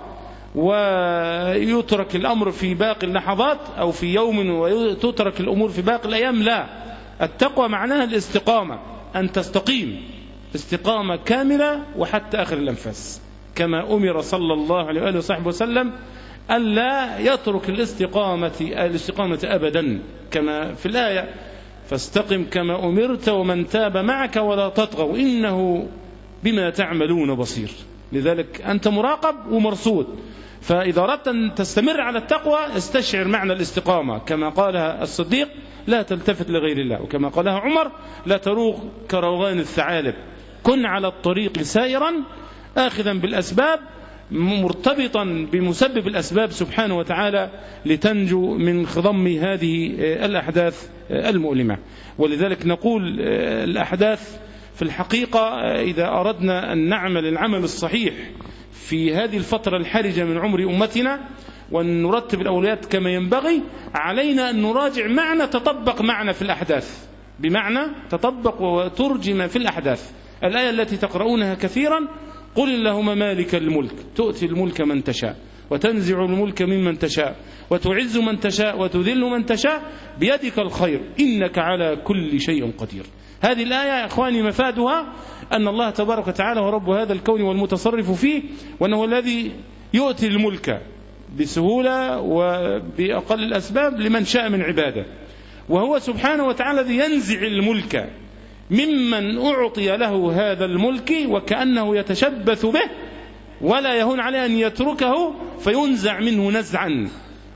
ويترك الأمر في باقي اللحظات أو في يوم وتترك الأمور في باقي الأيام، لا، التقوى معناها الاستقامة، أن تستقيم استقامة كاملة وحتى آخر الأنفاس، كما أمر صلى الله عليه وآله وصحبه وسلم ألا يترك الاستقامة أبدا، كما في الآية فاستقم كما أمرت ومن تاب معك ولا تطغوا إنه بما تعملون بصير. لذلك أنت مراقب ومرصود، فإذا أردت أن تستمر على التقوى استشعر معنى الاستقامة، كما قالها الصديق لا تلتفت لغير الله، وكما قالها عمر لا تروغ كروغان الثعالب، كن على الطريق سائرا آخذا بالأسباب مرتبطا بمسبب الأسباب سبحانه وتعالى لتنجو من خضم هذه الأحداث المؤلمة. ولذلك نقول الأحداث في الحقيقة إذا أردنا أن نعمل العمل الصحيح في هذه الفترة الحرجة من عمر أمتنا وأن نرتب الأولويات كما ينبغي، علينا أن نراجع معنى تطبق معنا في الأحداث، بمعنى تطبق وترجم في الأحداث. الآية التي تقرؤونها كثيرا قل اللهم مالك الملك تؤتي الملك من تشاء وتنزع الملك ممن تشاء وتعز من تشاء وتذل من تشاء بيدك الخير إنك على كل شيء قدير. هذه الآية يا إخواني مفادها أن الله تبارك وتعالى هو رب هذا الكون والمتصرف فيه، وأنه الذي يؤتي الملك بسهولة وبأقل الأسباب لمن شاء من عباده، وهو سبحانه وتعالى الذي ينزع الملك ممن أعطي له هذا الملك وكأنه يتشبث به ولا يهون عليه أن يتركه فينزع منه نزعا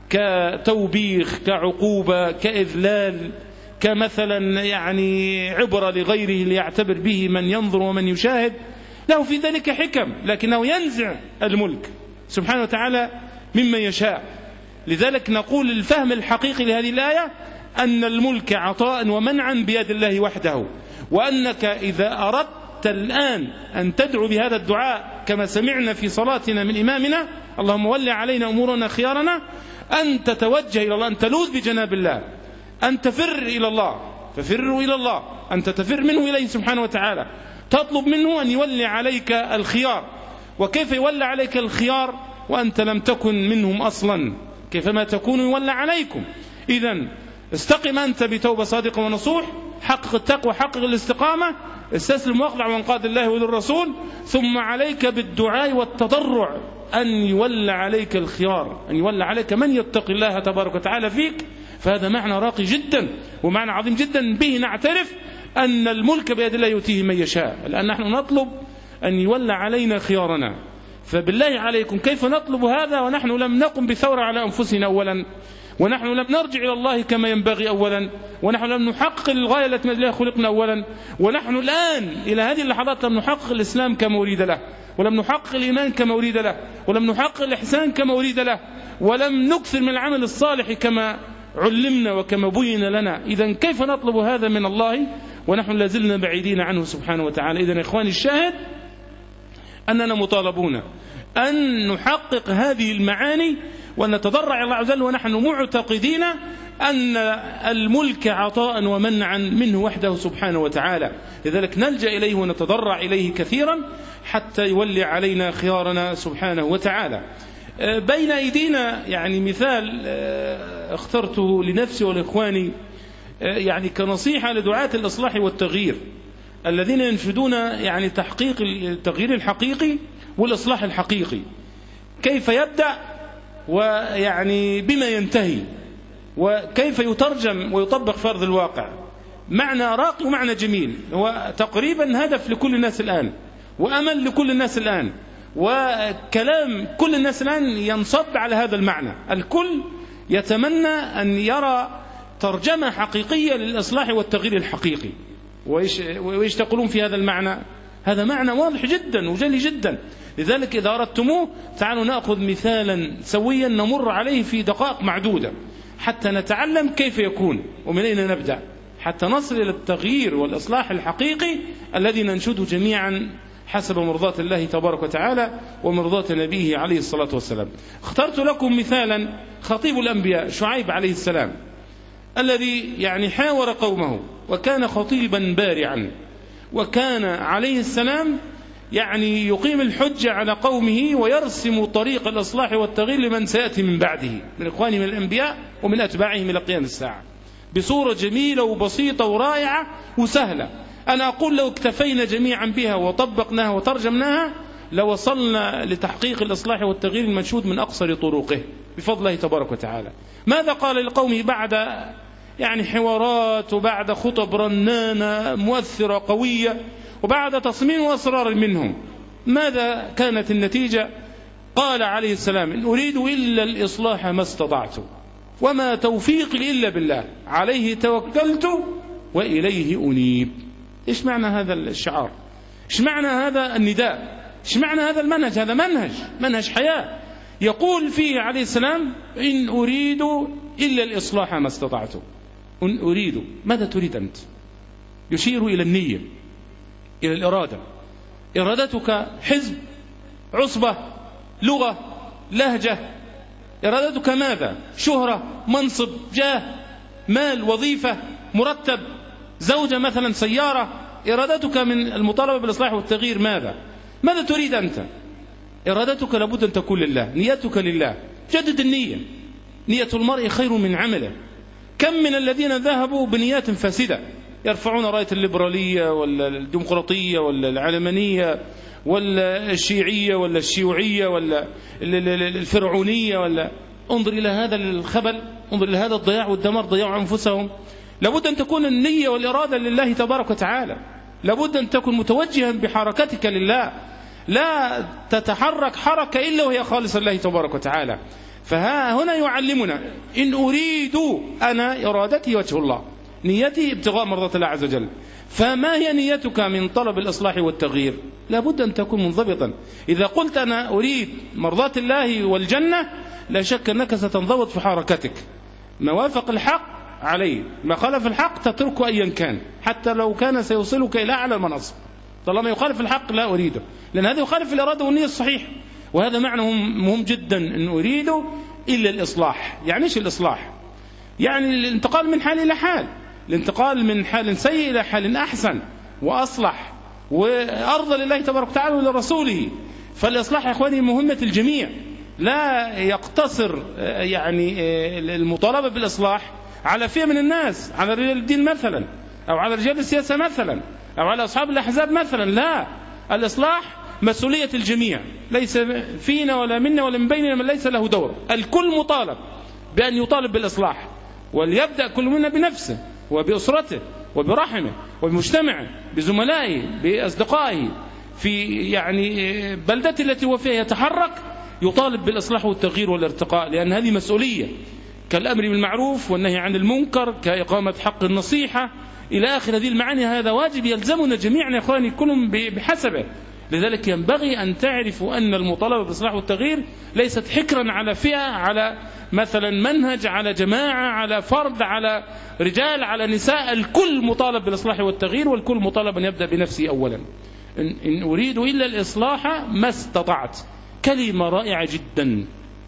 كتوبيخ كعقوبة كإذلال كمثلا عبرة لغيره ليعتبر به من ينظر ومن يشاهد، له في ذلك حكم، لكنه ينزع الملك سبحانه وتعالى ممن يشاء. لذلك نقول الفهم الحقيقي لهذه الآية أن الملك عطاء ومنعا بيد الله وحده، وأنك إذا أردت الآن أن تدعو بهذا الدعاء كما سمعنا في صلاتنا من إمامنا اللهم ول علينا أمورنا خيارنا، أن تتوجه إلى الله، أن تلوذ بجناب الله، أن تفر إلى الله، ففروا إلى الله، أن تتفر منه إليه سبحانه وتعالى، تطلب منه أن يولي عليك الخيار. وكيف يولي عليك الخيار وأنت لم تكن منهم أصلا؟ كيفما تكون يولى عليكم. إذن استقم أنت بتوبة صادقة ونصوح، حقق التقوى، حقق الاستقامة، استسلم واخضع وانقاد الله وللرسول، ثم عليك بالدعاء والتضرع أن يولى عليك الخيار، أن يولى عليك من يتقي الله تبارك وتعالى فيك. فهذا معنى راقي جدا ومعنى عظيم جدا، به نعترف أن الملك بيد الله يؤتيه من يشاء، لأن نحن نطلب أن يولى علينا خيارنا. فبالله عليكم كيف نطلب هذا ونحن لم نقم بثورة على أنفسنا أولا، ونحن لم نرجع إلى الله كما ينبغي أولا، ونحن لم نحقق الغاية التي من أجلها خلقنا أولا، ونحن الآن إلى هذه اللحظات لم نحقق الإسلام كما أريد له، ولم نحقق الإيمان كما أريد له، ولم نحقق الإحسان كما أريد له، ولم نكثر من العمل الصالح كما علمنا وكما بين لنا. إذن كيف نطلب هذا من الله ونحن لازلنا بعيدين عنه سبحانه وتعالى؟ إذن يا إخواني الشاهد أننا مطالبون أن نحقق هذه المعاني وأن نتضرع إلى الله عز وجل ونحن معتقدين أن الملك عطاء ومنعا منه وحده سبحانه وتعالى. لذلك نلجأ إليه ونتضرع إليه كثيرا حتى يولي علينا خيارنا سبحانه وتعالى. بين أيدينا مثال اخترته لنفسي ولإخواني كنصيحة لدعاة الإصلاح والتغيير الذين ينشدون تحقيق التغيير الحقيقي والإصلاح الحقيقي، كيف يبدأ بما ينتهي وكيف يترجم ويطبق في أرض الواقع. معنى راقي ومعنى جميل، هو تقريبا هدف لكل الناس الآن وأمل لكل الناس الآن، وكلام كل الناس الآن ينصب على هذا المعنى. الكل يتمنى أن يرى ترجمة حقيقية للإصلاح والتغيير الحقيقي. وإيش تقولون في هذا المعنى؟ هذا معنى واضح جدا وجلي جدا. لذلك إذا أردتموه تعالوا نأخذ مثالا سويا نمر عليه في دقائق معدودة حتى نتعلم كيف يكون ومن أين نبدأ حتى نصل إلى التغيير والإصلاح الحقيقي الذي ننشده جميعا حسب مرضاة الله تبارك وتعالى ومرضاة نبيه عليه الصلاة والسلام. اخترت لكم مثالا خطيب الأنبياء شعيب عليه السلام. الذي يعني حاور قومه وكان خطيبا بارعا، وكان عليه السلام يعني يقيم الحجة على قومه ويرسم طريق الإصلاح والتغيير لمن سيأتي من بعده من إخوانه من الأنبياء ومن أتباعهم إلى قيام الساعة بصورة جميلة وبسيطة ورائعة وسهلة. أنا أقول لو اكتفينا جميعا بها وطبقناها وترجمناها لوصلنا لتحقيق الإصلاح والتغيير المنشود من أقصر طرقه بفضل الله تبارك وتعالى. ماذا قال لقومه بعد يعني حوارات وبعد خطب رنانة مؤثرة قوية وبعد تصميم وأسرار منهم؟ ماذا كانت النتيجة؟ قال عليه السلام: إن أريد إلا الإصلاح ما استطعت وما توفيقي إلا بالله عليه توكلت وإليه أنيب. إيش معنى هذا الشعار؟ إيش معنى هذا النداء؟ إيش معنى هذا المنهج؟ هذا منهج حياة يقول فيه عليه السلام: إن أريد إلا الإصلاح ما استطعت. إن أريد، ماذا تريد أنت؟ يشير إلى النية، إلى الإرادة. إرادتك حزب، عصبة، لغة، لهجة. إرادتك ماذا؟ شهرة، منصب، جاه، مال، وظيفة، مرتب، زوجة مثلا، سيارة. إرادتك من المطالبة بالإصلاح والتغيير ماذا تريد أنت؟ إرادتك لابد أن تكون لله، نيتك لله. جدد النية، نية المرء خير من عمله. كم من الذين ذهبوا بنيات فاسدة يرفعون راية الليبرالية ولا الديمقراطية ولا العلمانية ولا الشيعية ولا الشيوعية ولا الفرعونية ولا. انظر إلى هذا الخبل، انظر إلى هذا الضياع والدمار، ضيعوا أنفسهم. لابد أن تكون النية والإرادة لله تبارك وتعالى، لابد أن تكون متوجها بحركتك لله، لا تتحرك حركة إلا وهي خالصة لله تبارك وتعالى. فها هنا يعلمنا: إن أريد، أنا إرادتي وجه الله، نيتي ابتغاء مرضات الله عز وجل. فما هي نيتك من طلب الإصلاح والتغيير؟ لابد أن تكون منضبطا. إذا قلت أنا أريد مرضات الله والجنة، لا شك أنك ستنضبط في حركتك. ما وافق الحق عليه، ما خالف الحق تتركه أيا كان، حتى لو كان سيوصلك إلى أعلى المناصب. طالما يخالف الحق لا أريده، لأن هذا يخالف الإرادة والنية الصحيح. وهذا معنى مهم جدا: إن أريد إلا الإصلاح. يعني إيش الإصلاح؟ يعني الانتقال من حال إلى حال، الانتقال من حال سيء إلى حال أحسن وأصلح وأرضى لله تبارك وتعالى ولرسوله. فالإصلاح يا إخواني مهمة الجميع، لا يقتصر يعني المطالبة بالإصلاح على فئة من الناس، على رجال الدين مثلا، أو على رجال السياسة مثلا، أو على أصحاب الأحزاب مثلا. لا، الإصلاح مسؤولية الجميع، ليس فينا ولا منا ولا من بيننا من ليس له دور. الكل مطالب بأن يطالب بالإصلاح، وليبدأ كل منا بنفسه وبأسرته وبرحمه وبمجتمعه، بزملائه، بأصدقائه، في يعني بلدته التي هو فيها يتحرك، يطالب بالإصلاح والتغيير والارتقاء، لأن هذه مسؤولية، كالأمر بالمعروف والنهي عن المنكر، كإقامة حق النصيحة إلى آخر هذه المعاني. هذا واجب يلزمنا جميعا يا إخواني، كلهم بحسبه. لذلك ينبغي أن تعرفوا أن المطالبة بالإصلاح والتغيير ليست حكرا على فئة، على مثلا منهج، على جماعة، على فرد، على رجال، على نساء. الكل مطالب بالإصلاح والتغيير، والكل مطالب أن يبدأ بنفسه أولا. إن أريد إلا الإصلاح ما استطعت، كلمة رائعة جدا.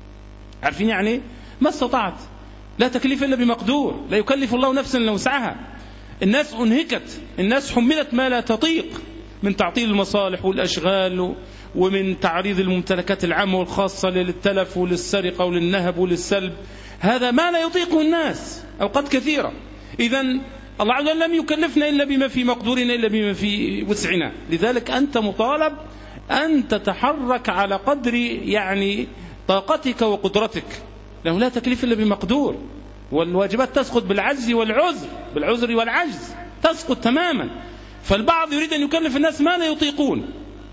عارفين يعني ما استطعت؟ لا تكليف إلا بمقدور، لا يكلف الله نفسا إلا وسعها. الناس أنهكت، الناس حملت ما لا تطيق من تعطيل المصالح والأشغال، ومن تعريض الممتلكات العامة والخاصة للتلف وللسرقة وللنهب وللسلب. هذا ما لا يطيقه الناس أوقات كثيرة. إذن الله عز وجل لم يكلفنا إلا بما في مقدورنا، إلا بما في وسعنا. لذلك أنت مطالب أن تتحرك على قدر يعني طاقتك وقدرتك، لأنه لا تكليف إلا بمقدور. والواجبات تسقط بالعجز والعذر، بالعذر والعجز تسقط تماما. فالبعض يريد أن يكلف الناس ما لا يطيقون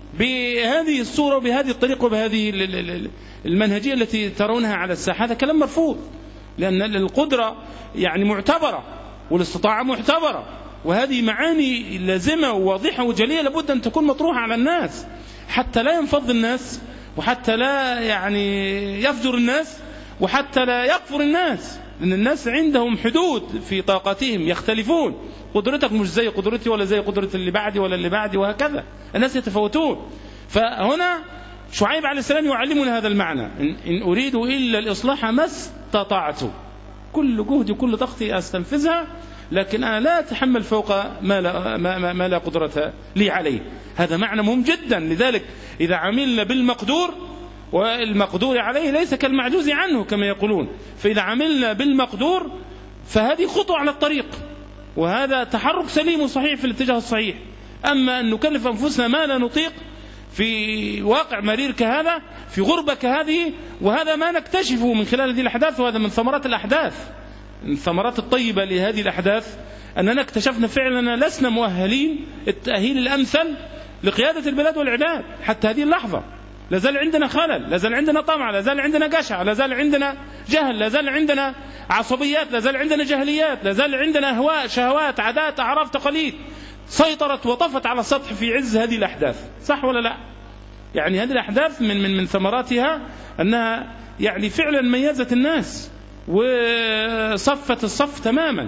بهذه الصورة وبهذه الطريقة وبهذه المنهجية التي ترونها على الساحة. هذا كلام مرفوض، لأن القدرة يعني معتبرة والاستطاعة معتبرة، وهذه معاني لازمة وواضحة وجلية لابد أن تكون مطروحة على الناس، حتى لا ينفض الناس، وحتى لا يعني يفجر الناس، وحتى لا يكفر الناس. لأن الناس عندهم حدود في طاقتهم، يختلفون. قدرتك مش زي قدرتي ولا زي قدرة اللي بعدي ولا اللي بعدي، وهكذا الناس يتفاوتون. فهنا شعيب عليه السلام يعلمنا هذا المعنى: إن أريد إلا الإصلاح ما استطعت. كل جهدي كل طاقتي أستنفذها، لكن أنا لا أتحمل فوق ما لا قدرة لي عليه. هذا معنى مهم جدا. لذلك إذا عملنا بالمقدور، والمقدور عليه ليس كالمعجوز عنه كما يقولون، فإذا عملنا بالمقدور فهذه خطوة على الطريق، وهذا تحرك سليم وصحيح في الاتجاه الصحيح. أما أن نكلف أنفسنا ما لا نطيق في واقع مرير كهذا، في غربة كهذه، وهذا ما نكتشفه من خلال هذه الأحداث، وهذا من ثمرات الأحداث، من الثمرات الطيبة لهذه الأحداث، أننا اكتشفنا فعلا لسنا مؤهلين التأهيل الأمثل لقيادة البلاد والعباد حتى هذه اللحظة. لازال عندنا خلل، لازال عندنا طمع، لازال عندنا جشع، لازال عندنا جهل، لازال عندنا عصبيات، لازال عندنا جهليات، لازال عندنا أهواء، شهوات، عادات، أعراف، تقاليد سيطرت وطفت على السطح في عز هذه الأحداث. صح ولا لا؟ يعني هذه الأحداث من ثمراتها أنها يعني فعلا ميزت الناس وصفت الصف تماما،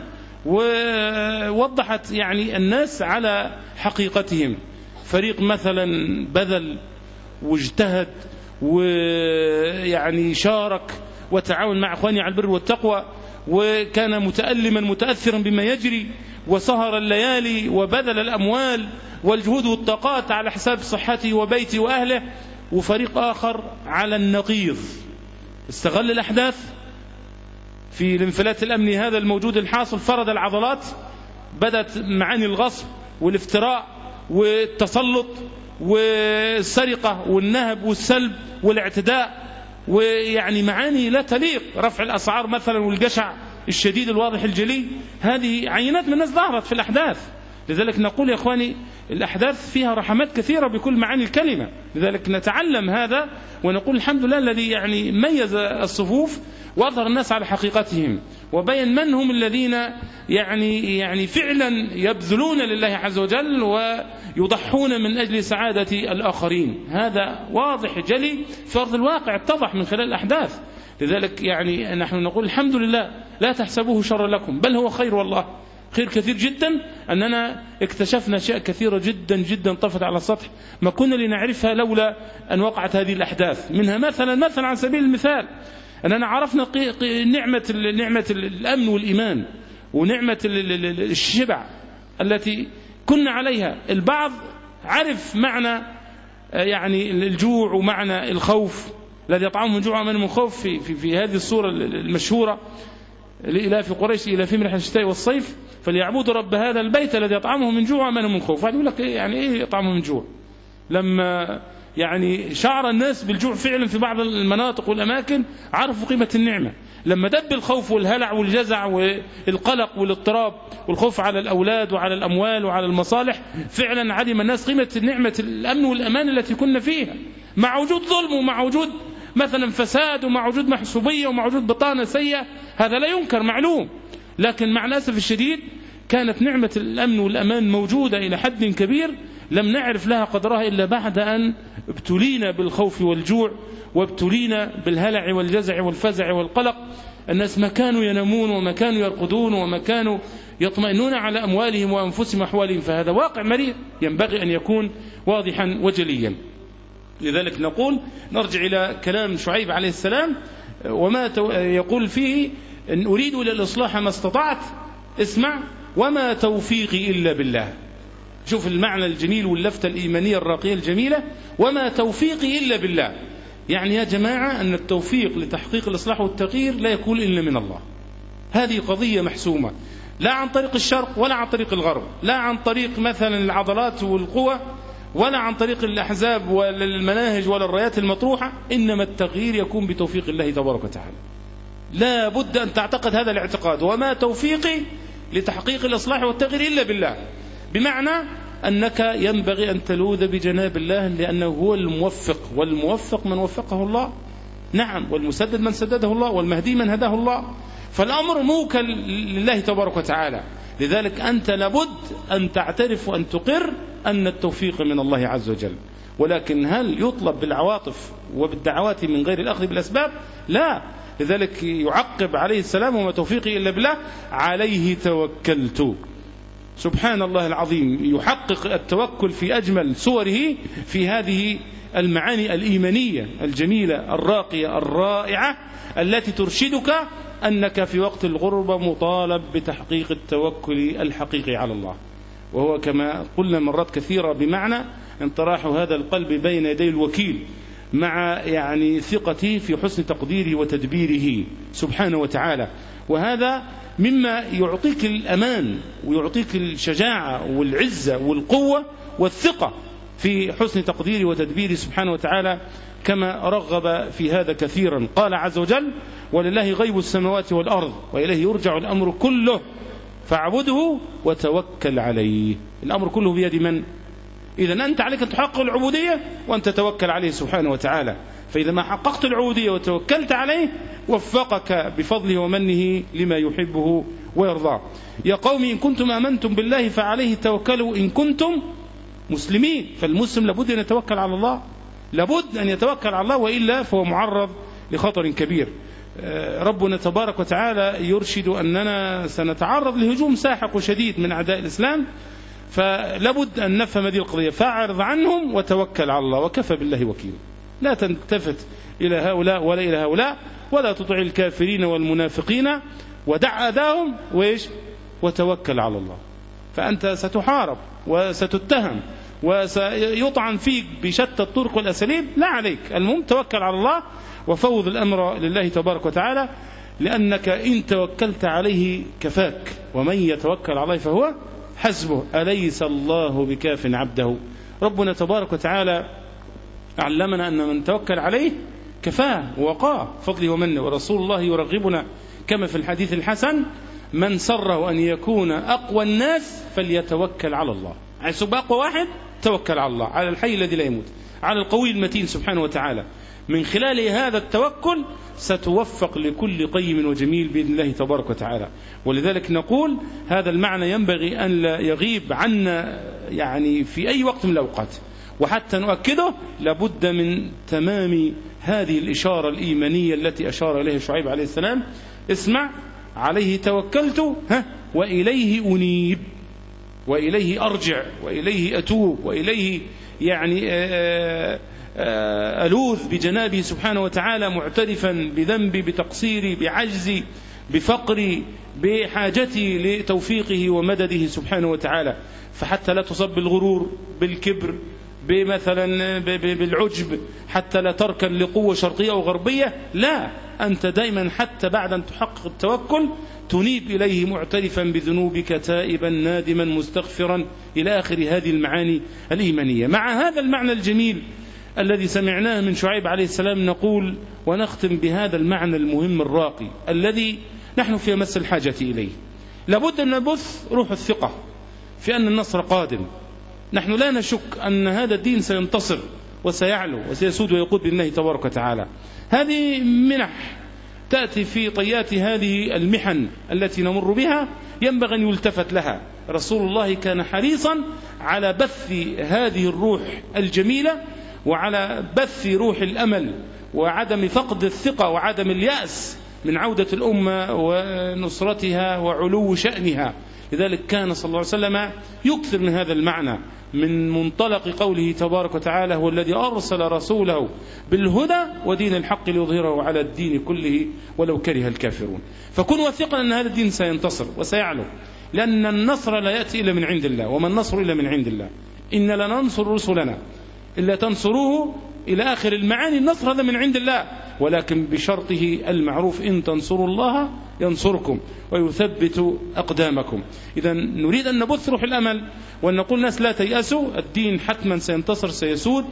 ووضحت يعني الناس على حقيقتهم. فريق مثلا بذل واجتهد ويعني شارك وتعاون مع أخواني على البر والتقوى، وكان متألما متأثرا بما يجري، وسهر الليالي وبذل الأموال والجهود والطاقات على حساب صحته وبيته وأهله. وفريق آخر على النقيض استغل الأحداث في الانفلات الأمني هذا الموجود الحاصل، فرض العضلات، بدأت معاني الغصب والافتراء والتسلط والسرقة والنهب والسلب والاعتداء، ويعني معاني لا تليق، رفع الأسعار مثلا والجشع الشديد الواضح الجلي. هذه عينات من الناس ظهرت في الأحداث. لذلك نقول يا أخواني الأحداث فيها رحمات كثيرة بكل معاني الكلمة. لذلك نتعلم هذا ونقول الحمد لله الذي يعني ميز الصفوف وأظهر الناس على حقيقتهم، وبين من هم الذين يعني فعلا يبذلون لله عز وجل ويضحون من أجل سعادة الآخرين. هذا واضح جلي في أرض الواقع، اتضح من خلال الأحداث. لذلك يعني نحن نقول الحمد لله، لا تحسبوه شر لكم بل هو خير، والله خير كثير جدا أننا اكتشفنا أشياء كثيرة جدا جدا طفت على السطح ما كنا لنعرفها لولا أن وقعت هذه الأحداث. منها مثلا على سبيل المثال أننا عرفنا نعمة الأمن والإيمان ونعمة الشبع التي كنا عليها. البعض عرف معنى يعني الجوع ومعنى الخوف الذي يطعمهم من جوع ومن من خوف في هذه الصورة المشهورة لإلاف قريش إلافهم رحلة الشتاء والصيف فليعبدوا رب هذا البيت الذي يطعمهم من جوع ومن من خوف. يقول لك يعني إيه يطعمهم من جوع؟ لما يعني شعر الناس بالجوع فعلا في بعض المناطق والأماكن عرفوا قيمة النعمة. لما دب الخوف والهلع والجزع والقلق والاضطراب والخوف على الأولاد وعلى الأموال وعلى المصالح، فعلا علم الناس قيمة نعمة الأمن والأمان التي كنا فيها، مع وجود ظلم ومع وجود مثلا فساد ومع وجود محسوبية ومع وجود بطانة سيئة، هذا لا ينكر معلوم. لكن مع الأسف الشديد كانت نعمة الأمن والأمان موجودة إلى حد كبير لم نعرف لها قدرها إلا بعد أن ابتلينا بالخوف والجوع وابتلينا بالهلع والجزع والفزع والقلق. الناس ما كانوا ينامون وما كانوا يرقدون وما كانوا يطمئنون على أموالهم وأنفسهم وأحوالهم. فهذا واقع مريض ينبغي أن يكون واضحا وجليا. لذلك نقول نرجع إلى كلام شعيب عليه السلام وما يقول فيه إن أريد إلى الإصلاح ما استطعت، اسمع، وما توفيقي إلا بالله. شوف المعنى الجميل واللفتة الإيمانية الراقية الجميلة، وما توفيقي إلا بالله. يعني يا جماعة أن التوفيق لتحقيق الإصلاح والتغيير لا يكون إلا من الله. هذه قضية محسومة، لا عن طريق الشرق ولا عن طريق الغرب، لا عن طريق مثلا العضلات والقوة ولا عن طريق الأحزاب ولا المناهج ولا الرايات المطروحة، إنما التغيير يكون بتوفيق الله تبارك وتعالى. لا بد أن تعتقد هذا الاعتقاد، وما توفيقي لتحقيق الإصلاح والتغيير إلا بالله، بمعنى أنك ينبغي أن تلوذ بجناب الله لأنه هو الموفق، والموفق من وفقه الله، نعم، والمسدد من سدده الله، والمهدي من هداه الله. فالأمر موكل لله تبارك وتعالى. لذلك أنت لابد أن تعترف وأن تقر أن التوفيق من الله عز وجل. ولكن هل يطلب بالعواطف وبالدعوات من غير الأخذ بالأسباب؟ لا. لذلك يعقب عليه السلام وما توفيقي إلا بالله، عليه توكلت. سبحان الله العظيم، يحقق التوكل في أجمل صوره في هذه المعاني الإيمانية الجميلة الراقية الرائعة التي ترشدك أنك في وقت الغربة مطالب بتحقيق التوكل الحقيقي على الله، وهو كما قلنا مرات كثيرة بمعنى انطراح هذا القلب بين يدي الوكيل مع يعني ثقته في حسن تقديره وتدبيره سبحانه وتعالى. وهذا مما يعطيك الأمان ويعطيك الشجاعة والعزة والقوة والثقة في حسن تقديره وتدبيره سبحانه وتعالى، كما رغب في هذا كثيرا. قال عز وجل: ولله غيب السماوات والأرض وإليه يرجع الأمر كله فاعبده وتوكل عليه. الأمر كله بيد من؟ إذن أنت عليك أن تحقق العبودية وأن تتوكل عليه سبحانه وتعالى. فإذا ما حققت العبودية وتوكلت عليه وفقك بفضله ومنه لما يحبه ويرضاه. يا قوم إن كنتم آمنتم بالله فعليه توكلوا إن كنتم مسلمين. فالمسلم لابد أن يتوكل على الله، لابد أن يتوكل على الله، وإلا فهو معرض لخطر كبير. ربنا تبارك وتعالى يرشد أننا سنتعرض لهجوم ساحق وشديد من أعداء الإسلام، فلابد أن نفهم هذه القضية. فاعرض عنهم وتوكل على الله وكفى بالله وكيلا. لا تلتفت إلى هؤلاء ولا إلى هؤلاء، ولا تطع الكافرين والمنافقين ودع أذاهم وتوكل على الله. فأنت ستحارب وستتهم وسيطعن فيك بشتى الطرق والأساليب، لا عليك. المهم توكل على الله وفوض الأمر لله تبارك وتعالى، لأنك إن توكلت عليه كفاك، ومن يتوكل عليه فهو حسبه أليس الله بكاف عبده. ربنا تبارك وتعالى علمنا أن من توكل عليه كفاه ووقاه فضله ومنه. ورسول الله يرغبنا كما في الحديث الحسن: من سره أن يكون أقوى الناس فليتوكل على الله. عايز تبقى أقوى واحد؟ توكل على الله، على الحي الذي لا يموت، على القوي المتين سبحانه وتعالى. من خلال هذا التوكل ستوفق لكل قيم وجميل بإذن الله تبارك وتعالى. ولذلك نقول هذا المعنى ينبغي أن لا يغيب عنا يعني في أي وقت من الأوقات. وحتى نؤكده لابد من تمام هذه الإشارة الإيمانية التي أشار إليها شعيب عليه السلام: اسمع، عليه توكلت وإليه أنيب، وإليه أرجع، وإليه أتوب، وإليه يعني ألوذ بجنابه سبحانه وتعالى، معترفا بذنبي، بتقصيري، بعجزي، بفقري، بحاجتي لتوفيقه ومدده سبحانه وتعالى. فحتى لا تصب بالغرور، بالكبر، بمثلا بالعجب، حتى لا تركن لقوة شرقية أو غربية، لا، أنت دائما حتى بعد أن تحقق التوكل تنيب إليه معترفا بذنوبك، تائبا نادما مستغفرا، إلى آخر هذه المعاني الإيمانية. مع هذا المعنى الجميل الذي سمعناه من شعيب عليه السلام نقول ونختم بهذا المعنى المهم الراقي الذي نحن في أمس الحاجة إليه. لابد أن نبث روح الثقة في أن النصر قادم. نحن لا نشك أن هذا الدين سينتصر وسيعلو وسيسود ويقود بالله تبارك وتعالى. هذه منح تأتي في طيات هذه المحن التي نمر بها، ينبغي أن يلتفت لها. رسول الله كان حريصا على بث هذه الروح الجميلة، وعلى بث روح الأمل، وعدم فقد الثقة، وعدم اليأس من عودة الأمة ونصرتها وعلو شأنها. لذلك كان صلى الله عليه وسلم يكثر من هذا المعنى من منطلق قوله تبارك وتعالى: هو الذي أرسل رسوله بالهدى ودين الحق ليظهره على الدين كله ولو كره الكافرون. فكن واثقا أن هذا الدين سينتصر وسيعلو، لأن النصر لا يأتي إلا من عند الله، وما النصر إلا من عند الله. إن لننصر رسلنا إلا تنصروه إلى آخر المعاني. النصر هذا من عند الله، ولكن بشرطه المعروف: إن تنصروا الله ينصركم ويثبت أقدامكم. إذا نريد أن نبث روح الأمل وأن نقول الناس لا تيأسوا، الدين حتما سينتصر سيسود،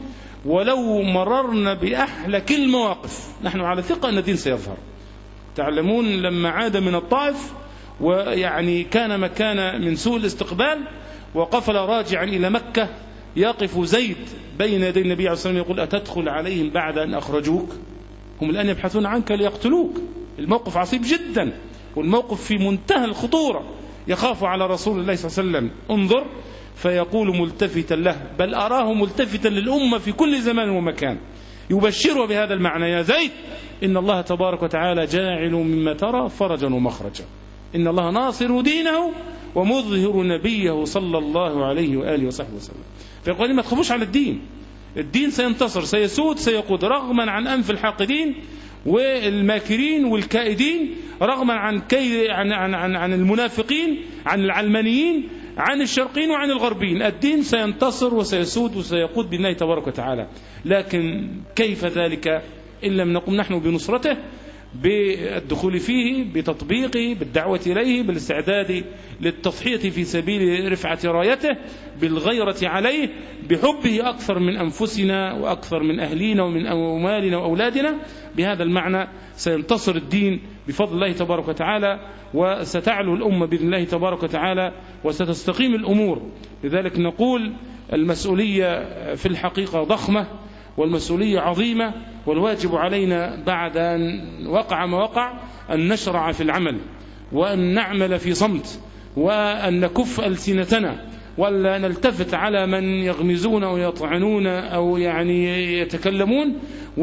ولو مررنا بأحلك المواقف نحن على ثقة أن الدين سيظهر. تعلمون لما عاد من الطائف ويعني كان مكان من سوء الاستقبال، وقفل راجعا إلى مكة، يقف زيد بين يدي النبي عليه الصلاة والسلام يقول: أتدخل عليهم بعد أن أخرجوك؟ هم الآن يبحثون عنك ليقتلوك. الموقف عصيب جدا، والموقف في منتهى الخطورة. يخاف على رسول الله صلى الله عليه وسلم. انظر، فيقول ملتفتا له، بل أراه ملتفتا للأمة في كل زمان ومكان، يبشره بهذا المعنى: يا زيد إن الله تبارك وتعالى جاعل مما ترى فرجا ومخرجا، إن الله ناصر دينه ومظهر نبيه صلى الله عليه وآله وصحبه وسلم. فيقول: ما تخافوش على الدين، الدين سينتصر، سيسود، سيقود رغما عن أنف الحاقدين والماكرين والكائدين، رغما عن المنافقين، عن العلمانيين، عن الشرقين وعن الغربين. الدين سينتصر وسيسود وسيقود بالله تبارك وتعالى. لكن كيف ذلك إن لم نقم نحن بنصرته، بالدخول فيه، بتطبيقه، بالدعوة إليه، بالاستعداد للتضحية في سبيل رفعة رايته، بالغيرة عليه، بحبه أكثر من أنفسنا وأكثر من أهلينا ومن أموالنا وأولادنا. بهذا المعنى سينتصر الدين بفضل الله تبارك وتعالى، وستعلو الأمة بإذن الله تبارك وتعالى، وستستقيم الأمور. لذلك نقول المسؤولية في الحقيقة ضخمة، والمسؤولية عظيمة، والواجب علينا بعد أن وقع ما وقع أن نشرع في العمل، وأن نعمل في صمت، وأن نكف ألسنتنا، ولا نلتفت على من يغمزون أو يطعنون أو يتكلمون،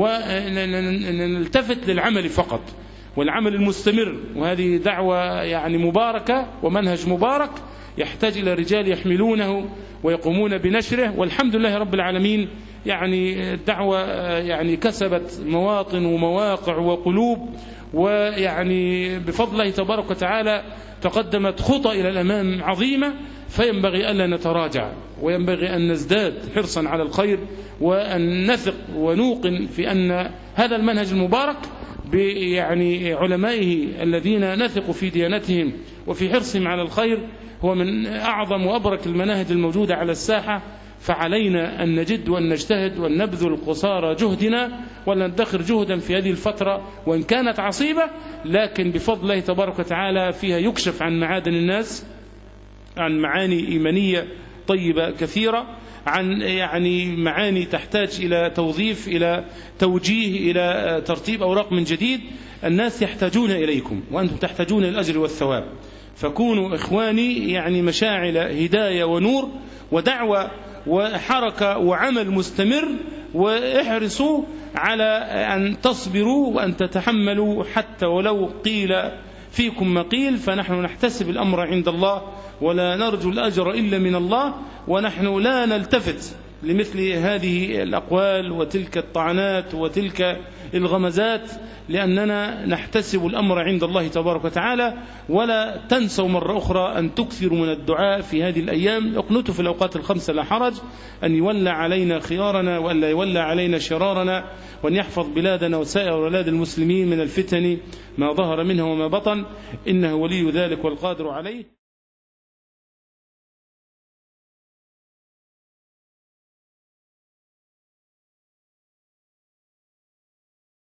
ونلتفت للعمل فقط، والعمل المستمر. وهذه دعوة مباركة ومنهج مبارك يحتاج إلى رجال يحملونه ويقومون بنشره. والحمد لله رب العالمين، الدعوة كسبت مواطن ومواقع وقلوب، بفضل الله تبارك وتعالى تقدمت خطى إلى الأمام عظيمة. فينبغي ألا نتراجع، وينبغي أن نزداد حرصا على الخير، وأن نثق ونوقن في أن هذا المنهج المبارك بعلمائه الذين نثق في ديانتهم وفي حرصهم على الخير هو من أعظم وأبرك المناهج الموجودة على الساحة. فعلينا أن نجد وأن نجتهد وأن نبذل قصارى جهدنا، ولا ندخر جهدا في هذه الفترة وإن كانت عصيبة، لكن بفضل الله تبارك وتعالى فيها يكشف عن معادن الناس، عن معاني إيمانية طيبة كثيرة، عن معاني تحتاج إلى توظيف، إلى توجيه، إلى ترتيب أوراق من جديد. الناس يحتاجون إليكم، وأنتم تحتاجون الأجر والثواب. فكونوا إخواني مشاعل هداية ونور ودعوة وحركة وعمل مستمر، واحرصوا على أن تصبروا وأن تتحملوا حتى ولو قيل فيكم ما قيل. فنحن نحتسب الأمر عند الله، ولا نرجو الأجر إلا من الله، ونحن لا نلتفت لمثل هذه الأقوال وتلك الطعنات وتلك الغمزات، لأننا نحتسب الأمر عند الله تبارك وتعالى. ولا تنسوا مرة أخرى أن تكثروا من الدعاء في هذه الأيام. اقنتوا في الأوقات الخمسة لا حرج، أن يولى علينا خيارنا وأن لا يولى علينا شرارنا، وأن يحفظ بلادنا وسائر بلاد المسلمين من الفتن ما ظهر منها وما بطن، إنه ولي ذلك والقادر عليه.